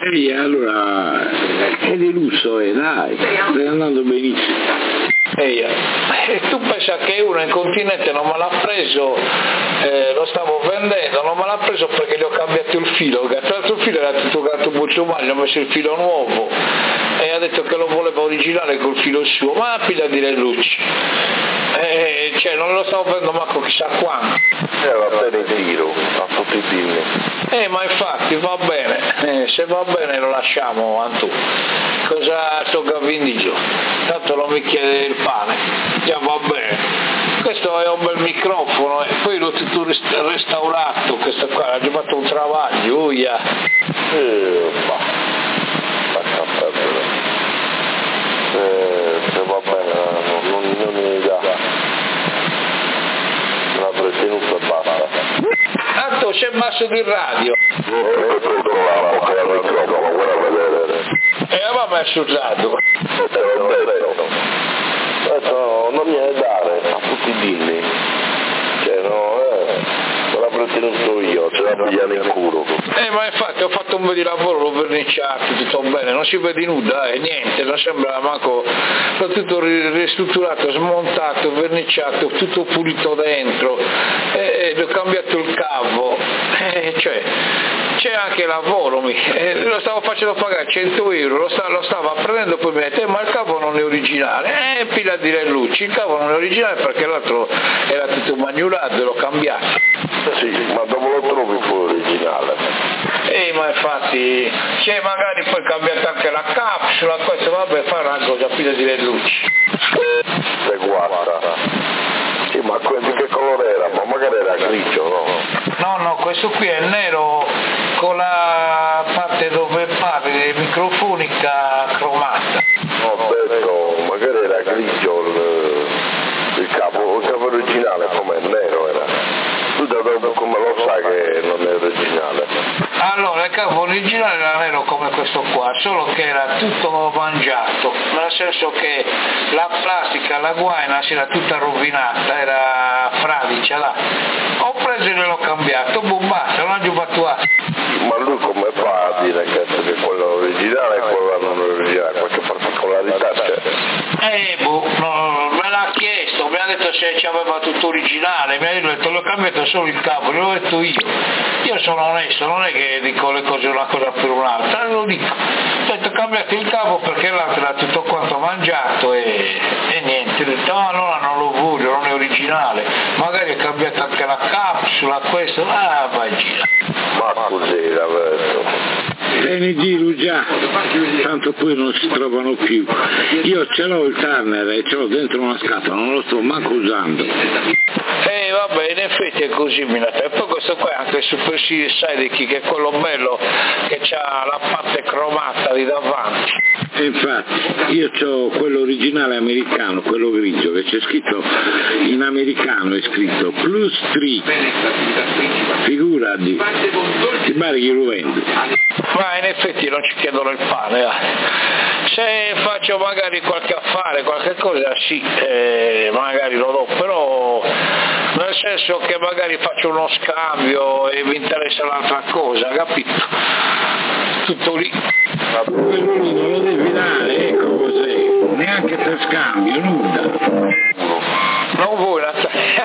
E allora è deluso, eh, dai, stai andando benissimo. E tu pensa che uno in continente non me l'ha preso, eh, lo stavo vendendo, non me l'ha preso perché gli ho cambiato il filo, tra l'altro il filo era tutto gatto bucciumano, gli ho messo il filo nuovo e ha detto che lo voleva originale col filo suo, ma piglia di Relucci. Eh, cioè non lo stavo prendendo manco chissà quando. Era bene in tiro, a tutti i film. Eh ma infatti va bene, eh, se va bene lo lasciamo Antù. Cosa tocca vindiglio? Tanto non mi chiede il pane, già va bene. Questo è un bel microfono e poi l'ho tutto restaurato, questo qua, ha già fatto un travaglio, uia. Eh, bah, lascia perdere. Eh, se va bene, non, non, non mi dà. L'ha pretenuto e basta. Tanto c'è il basso di radio. Eh, controlliamo che è il microfono, guarda a vedere. E aveva messo il radio. Adesso non mi è da dare a tutti i dilli. Cioè no, eh, me l'ho tenuto io, ce la pigliano in culo. Eh ma infatti ho fatto un po' di lavoro, l'ho verniciato, tutto bene, non si vede nulla, eh, niente, non sembra manco, l'ho tutto ristrutturato, smontato, verniciato, tutto pulito dentro, eh, ho cambiato il cavo, eh, cioè c'è anche lavoro, mi, eh, lo stavo facendo pagare cento euro, lo, sta, lo stava prendendo, poi mi ha detto eh, ma il cavo non è originale, eh pila di Relucci, il cavo non è originale perché l'altro era tutto magnulato e l'ho cambiato. Sì, ma dove lo trovi poi originale? Eh ma infatti, c'è magari poi cambiato anche la capsula, questo vabbè fa una cosa pila di Relucci. Se guarda. Sì, ma di che colore era? Ma magari era grigio, no? No, no, questo qui è nero con la parte dove parli, microfonica cromata. Ho detto, magari era grigio il, il capo, il capo originale, come nero era. Tu da dove come lo sai che non è originale? Allora, il capo originale era nero come questo qua, solo che era tutto mangiato, nel senso che la plastica, la guaina si era tutta rovinata, era fradicia là. Ho preso e l'ho cambiato, boom, basta, non ho più fatto altro. Ma lui come fa a dire che, che quello originale e quello non è originale? Qualche particolarità c'è? Eh, boh, no, me l'ha chiesto, mi ha detto se ci aveva tutto originale, mi ha detto l'ho cambiato solo il capo, l'ho detto io. Io sono onesto, non è che dico le cose una cosa per un'altra, lo dico. Ho detto cambiate il capo perché l'altro era tutto quanto mangiato e, e niente. Ho detto no, no, non lo voglio, non è originale. Magari è cambiata anche la capsula, questo, ah, vai gira. Ma così l'aveva detto. Se ne giro già, tanto poi non si trovano più. Io ce l'ho il Turner e ce l'ho dentro una scatola, non lo sto manco usando. Eh vabbè, in effetti è così, Minata. E poi questo qua è anche il Super Series Sidekick, che è quello bello che ha la parte cromata di davanti. E infatti, io ho quello originale americano, quello grigio, che c'è scritto in americano, è scritto plus tre. Figurati, ti pare che lo vendo. Ma in effetti non ci chiedono il pane, eh. Se faccio magari qualche affare, qualche cosa, sì, eh, magari lo do, però nel senso che magari faccio uno scambio e mi interessa l'altra cosa, capito? Tutto lì. Quello lì non lo devi dare, ecco cos'è, neanche per scambio, nulla. Non vuoi la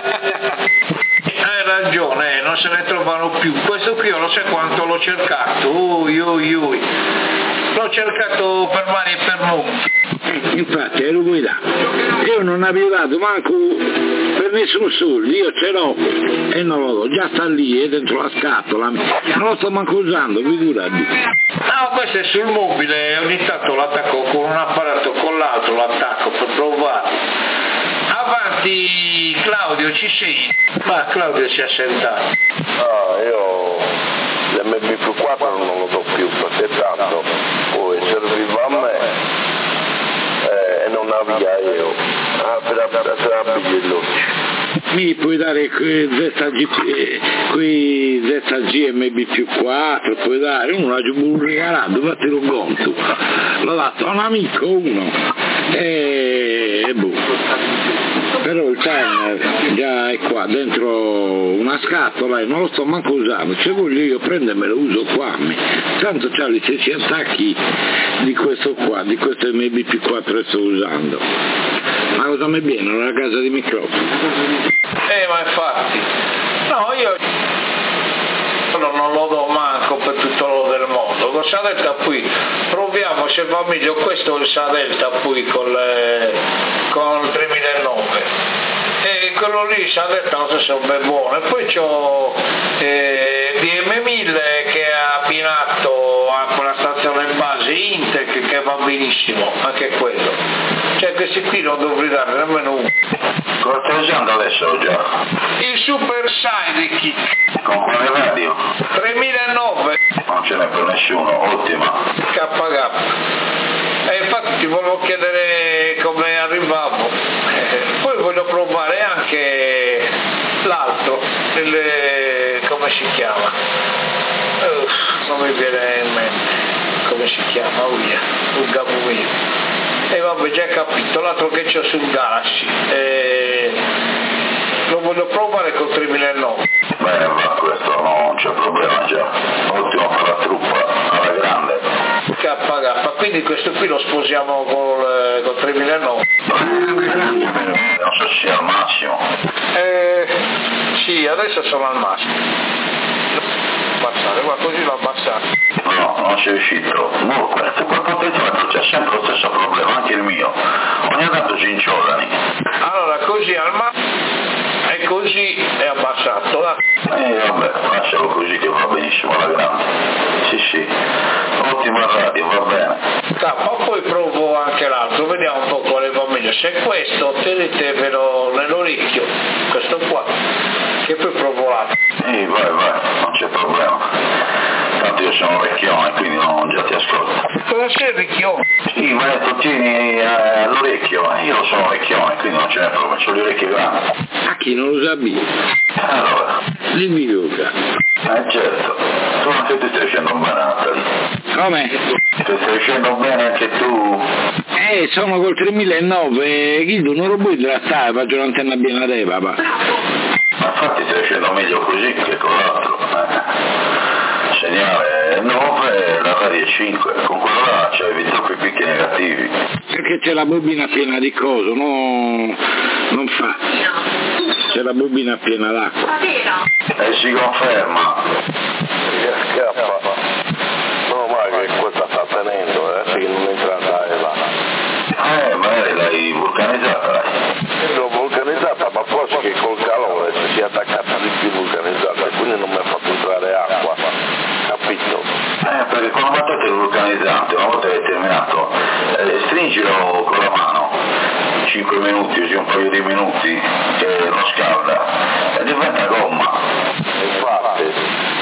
hai ragione, non se ne trovano più. Questo qui io non so quanto l'ho cercato, ui ui ui. L'ho cercato per mani e per mondi. Infatti ero guidato. Io non avevo dato manco per nessun soldo, io ce l'ho e non lo do, già sta lì, è dentro la scatola, non lo sto manco usando, figurati. No, questo è sul mobile, ogni tanto l'attacco con un apparato con l'altro, l'attacco per provare. Avanti Claudio, ci sei? Ma Claudio si è assentato. No, io l'emme bi più quattro non lo do più perché tanto poi serviva a me eh, e non avvia io. Ah, per la bigliello. Mi puoi dare quei Z G emme bi più quattro, puoi dare, uno l'ha già regalato, fate lo conto. L'ho dato a un amico, uno. e boh. Però il timer già è qua dentro una scatola e non lo sto manco usando, se voglio io prendere me lo uso qua, tanto c'ha gli stessi attacchi di questo qua, di questo M B P quattro che sto usando. Ma cosa mi viene? Una casa di microfono. Eh ma infatti, no io non lo do manco per tutto lo del mondo, con Sadelta qui proviamo se va meglio, questo è il Sadelta qui con, le, con il tremilanove e quello lì Sadelta non so se è ben buono, e poi c'ho eh, D M mille che ha abbinato a quella stazione base Intec che va benissimo, anche quello, cioè questi qui non dovrei dare nemmeno uno. Cosa stai usando adesso già? Il Super Sidekick con quale radio? tremilanove. Non ce n'è per nessuno, ottima. K K. E infatti ti volevo chiedere come arrivavo. Eh, poi voglio provare anche l'altro, il, come si chiama? Uh, non mi viene in mente. Come si chiama? Oh yeah, un gabuino. E vabbè, già capito, l'altro che c'ho sul Galaxy. Eh, lo voglio provare col tremilanove. Bene, ma questo non c'è problema già. Ottimo per la truppa, alla grande. K K, quindi questo qui lo sposiamo col, col tremilanove. Non so se sia al massimo. Eh, sì, adesso sono al massimo. Abbassare, guarda, così l'ho abbassato. No, non c'è riuscito. No, questo quel potenziometro c'è sempre lo stesso problema, anche il mio. Ogni tanto si inciodano. Allora, così al massimo e così è abbassato. Da. Eh vabbè, lascialo così che va benissimo alla grande. Sì, sì. Ottima radio, va bene. Da, ma poi provo anche l'altro, vediamo un po' quale va meglio. Se questo tenetevelo nell'orecchio, questo qua, che poi provo l'altro. Sì, vai, vai, non c'è problema. Tanto io sono vecchione, quindi non già ti ascolto. Cosa sei vecchione? Sì, ma tu tieni eh, all'orecchio, io sono vecchione, quindi non c'è problema, ho le orecchie grandi. A chi non lo sa bene? Allora. Il videoca. Eh certo, tu anche ti stai facendo bene, Natali. Come? Ti stai facendo bene anche tu? Eh, sono col tremilanove, Guido, non lo puoi trattare, faccio un'antenna piena te, papà. Ma infatti stai facendo meglio così che con l'altro. Eh. Segnale nove, la radio cinque, con quello là c'hai troppi picchi negativi. Perché c'è la bobina piena di coso, no, non fa. C'è la bobina piena d'acqua. E si conferma. Scappa. No, ma che questa sta tenendo, eh, che non entra là. Eh, magari l'hai vulcanizzata, dai. L'ho vulcanizzata, ma forse che col calore si è attaccata di più vulcanizzata, quindi non mi ha fatto entrare acqua, capito? Eh, perché quando mettete il vulcanizzante, una volta che hai terminato, eh, stringilo con la mano, cinque minuti, così un paio di minuti, che lo scalda, e diventa gomma. Infatti,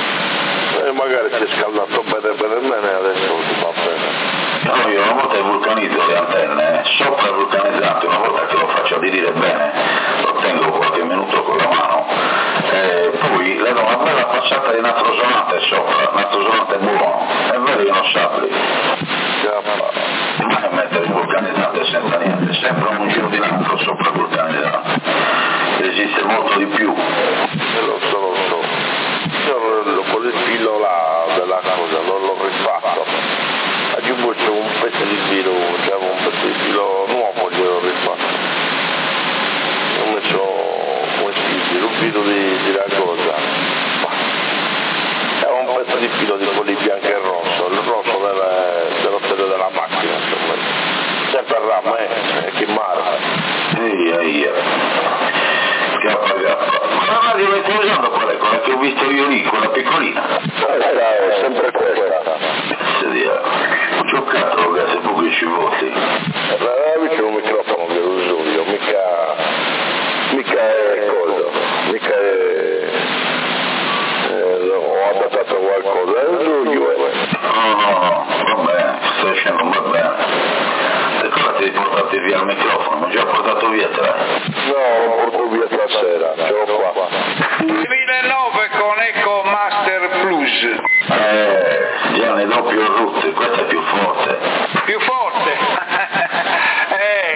e magari si è scaldato bene bene bene, adesso non va bene. No, io una volta vulcanizzo le antenne, sopra il vulcanizzante, una volta che lo faccio aderire bene, lo tengo qualche minuto con la mano, e poi le do una bella passata di natrosonante sopra, natrosonante buono, e vedi che non sapri. Non è mettere il vulcanizzante senza niente, sempre un giro di natro sopra il vulcanizzante, resiste molto di più. Lo so, lo so. Io con il filo là della cosa non l'ho rifatto. Aggiungo c'è un pezzo di filo, c'è un pezzo di filo nuovo, glielo rifatto. Ho messo come si dice, un filo di, di la cosa. È un pezzo di filo di quelli bianco e rosso, il rosso del, dello stile della macchina, insomma. Sempre rama, eh, che mare. Eia, eia. Gappa, gappa. Ma la radio che stai usando qual è? Quella che ho visto io lì, quella piccolina? Eh, è sempre questa. Sedia. Ho giocato che se pochi ci voti. La c'è un microfono che lo uso io, mica, mica è cosa, mica è, eh, ho adattato qualcosa, è uso io. No, no, no, va bene, stai scendendo, va bene. Ricordati di portarti via il microfono, mi ho già portato via te. No, lo porto via stasera, ce l'ho qua. duemilanove con Eco Master Plus. Eh, Gianni doppio root, questa è più forte. Più forte? eh,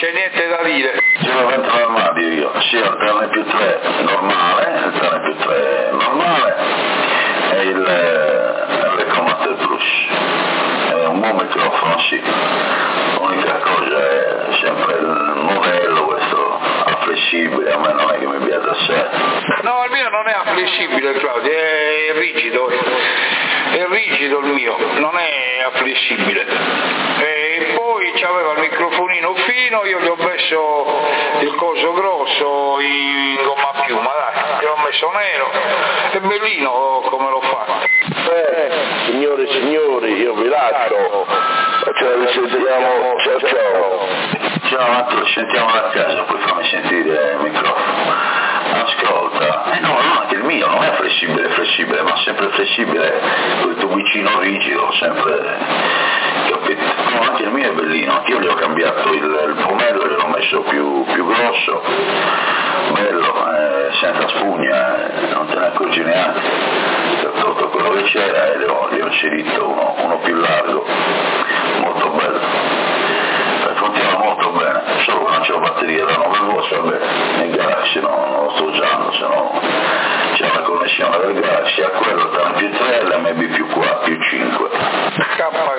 c'è niente da dire. Ce l'ho dentro l'armadio io, sia il Terne più tre normale, il Terne più tre normale e il Recomaster Plus. È un buon microfono, sì. L'unica cosa è sempre il modello, questo afflessibile, a me non è che mi piace assai. No, il mio non è afflessibile, Claudio, è rigido, è rigido il mio, non è afflessibile. E poi c'aveva il microfonino fino, io gli ho messo il coso grosso in gomma piuma, dai, gli ho messo nero, è bellino come l'ho fatto. Eh, signore e signori, io vi lascio, cioè vi sentiamo, ciao ciao. Ciao Marco, ci sentiamo da casa, poi fammi sentire il microfono. Ascolta, eh no, no, anche il mio non è flessibile, flessibile, ma sempre flessibile, quel tubicino rigido, sempre, capito? No, anche il mio è bellino, anche io gli ho cambiato il, il pomello, gliel'ho messo più, più grosso, bello, eh, senza spugna, eh, non te ne accorgi neanche, ho tolto quello che c'era e gli ho, gli ho inserito uno, uno più largo, molto bello. Funziona molto bene, solo che non c'è la batteria da nove volt, vabbè, nel Galaxy no, non lo sto usando, se no c'è una connessione del Galaxy a quello tra più tre, l'M B più quattro, più cinque. K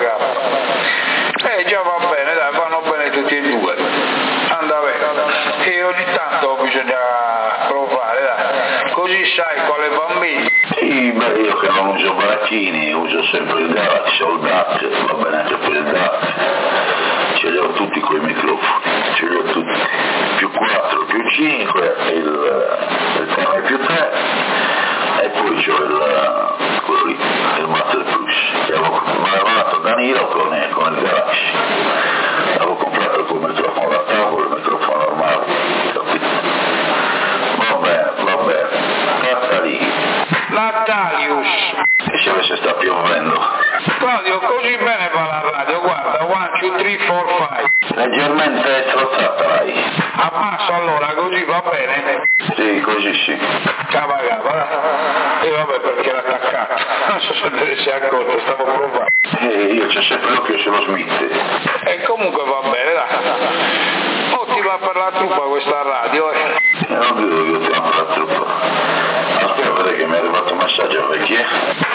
K. Eh già va bene, dai, vanno bene tutti e due. Anda bene. E ogni tanto bisogna provare, dai. Così sai quale bambino. Sì, beh, io che non uso baracchini, uso sempre il Galaxy o il D A C, va bene anche per il D A C. Ce li ho tutti quei microfoni, ce li ho tutti, più quattro, più cinque, il, il Terne più tre e poi c'ho il, quello lì, il Master Plus, che avevo, me l'aveva dato Danilo con, con il Galaxy, avevo comprato quel microfono da tavolo, il microfono normale, capito? Va bene, va bene, tratta lì. Natalius. E se avesse sta piovendo? Claudio, così bene va la radio, guarda, one, two, three, four, five. Leggermente strozzata lei. Ammasso allora, così va bene? Sì, così sì. Cava cava, e vabbè perché l'ha attaccata. Non so se te ne sei accorto, stavo provando. Eh, io c'ho sempre l'occhio sullo Smith. E comunque va bene, dai. Ottima per la truppa questa radio, eh. Eh, non vedo che ottima per la truppa. Aspetta, vedete che mi è arrivato un messaggio a vecchie.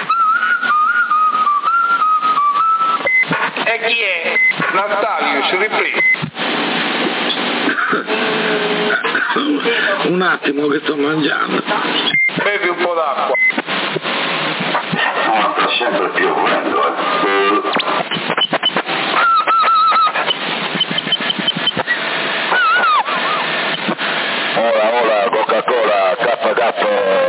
E chi è? Natalius, ripreso. Un attimo che sto mangiando. Bevi un po' d'acqua. No, sta sempre piovendo, eh. Ora, ora, Coca-Cola, K K.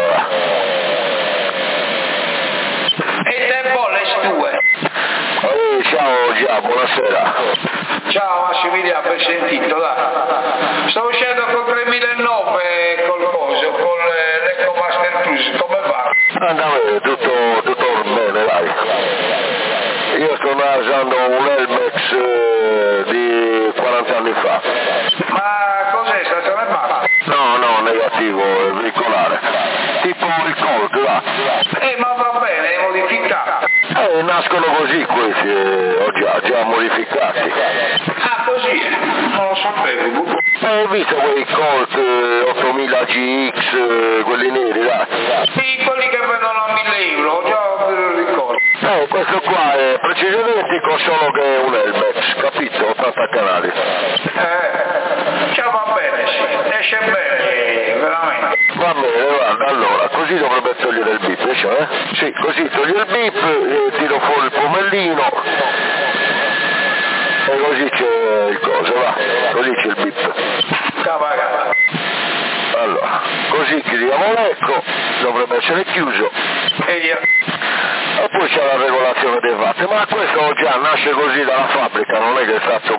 E te bolle stue. Oh, ciao, già, buonasera. Ciao Massimiliano, ben sentito, dai. Sto uscendo col tremilanove col coso, con l'Ecomaster Plus, come va? Anda bene, tutto, tutto bene, dai. Io sto usando un Elmex eh, di quaranta anni fa. Ma cos'è, stazione bassa? No, no, negativo, veicolare. Tipo il Colt, là. Eh, ma va bene, è modificato. Eh, nascono così questi, eh, ho già, già modificati. Ah, così, non lo sapevo. Eh, hai visto quei Colt eh, ottomila G X, eh, quelli neri, là? Sì, quelli che vendono a mille euro, già me lo ricordo. Eh, questo qua è precisamente con solo che è un Elmex, capito? ottanta canali. Eh, già va bene, sì, esce bene, veramente. Va bene, guarda, allora, così dovrebbe togliere il bip, cioè, eh? Sì, così togli il bip, eh, tiro fuori il pomellino, e così c'è il coso, va, così c'è il bip. Cavagata. Allora, così chiudiamo l'ecco, dovrebbe essere chiuso. E via. E poi c'è la regolazione dei watt, ma questo già nasce così dalla fabbrica, non è che è stato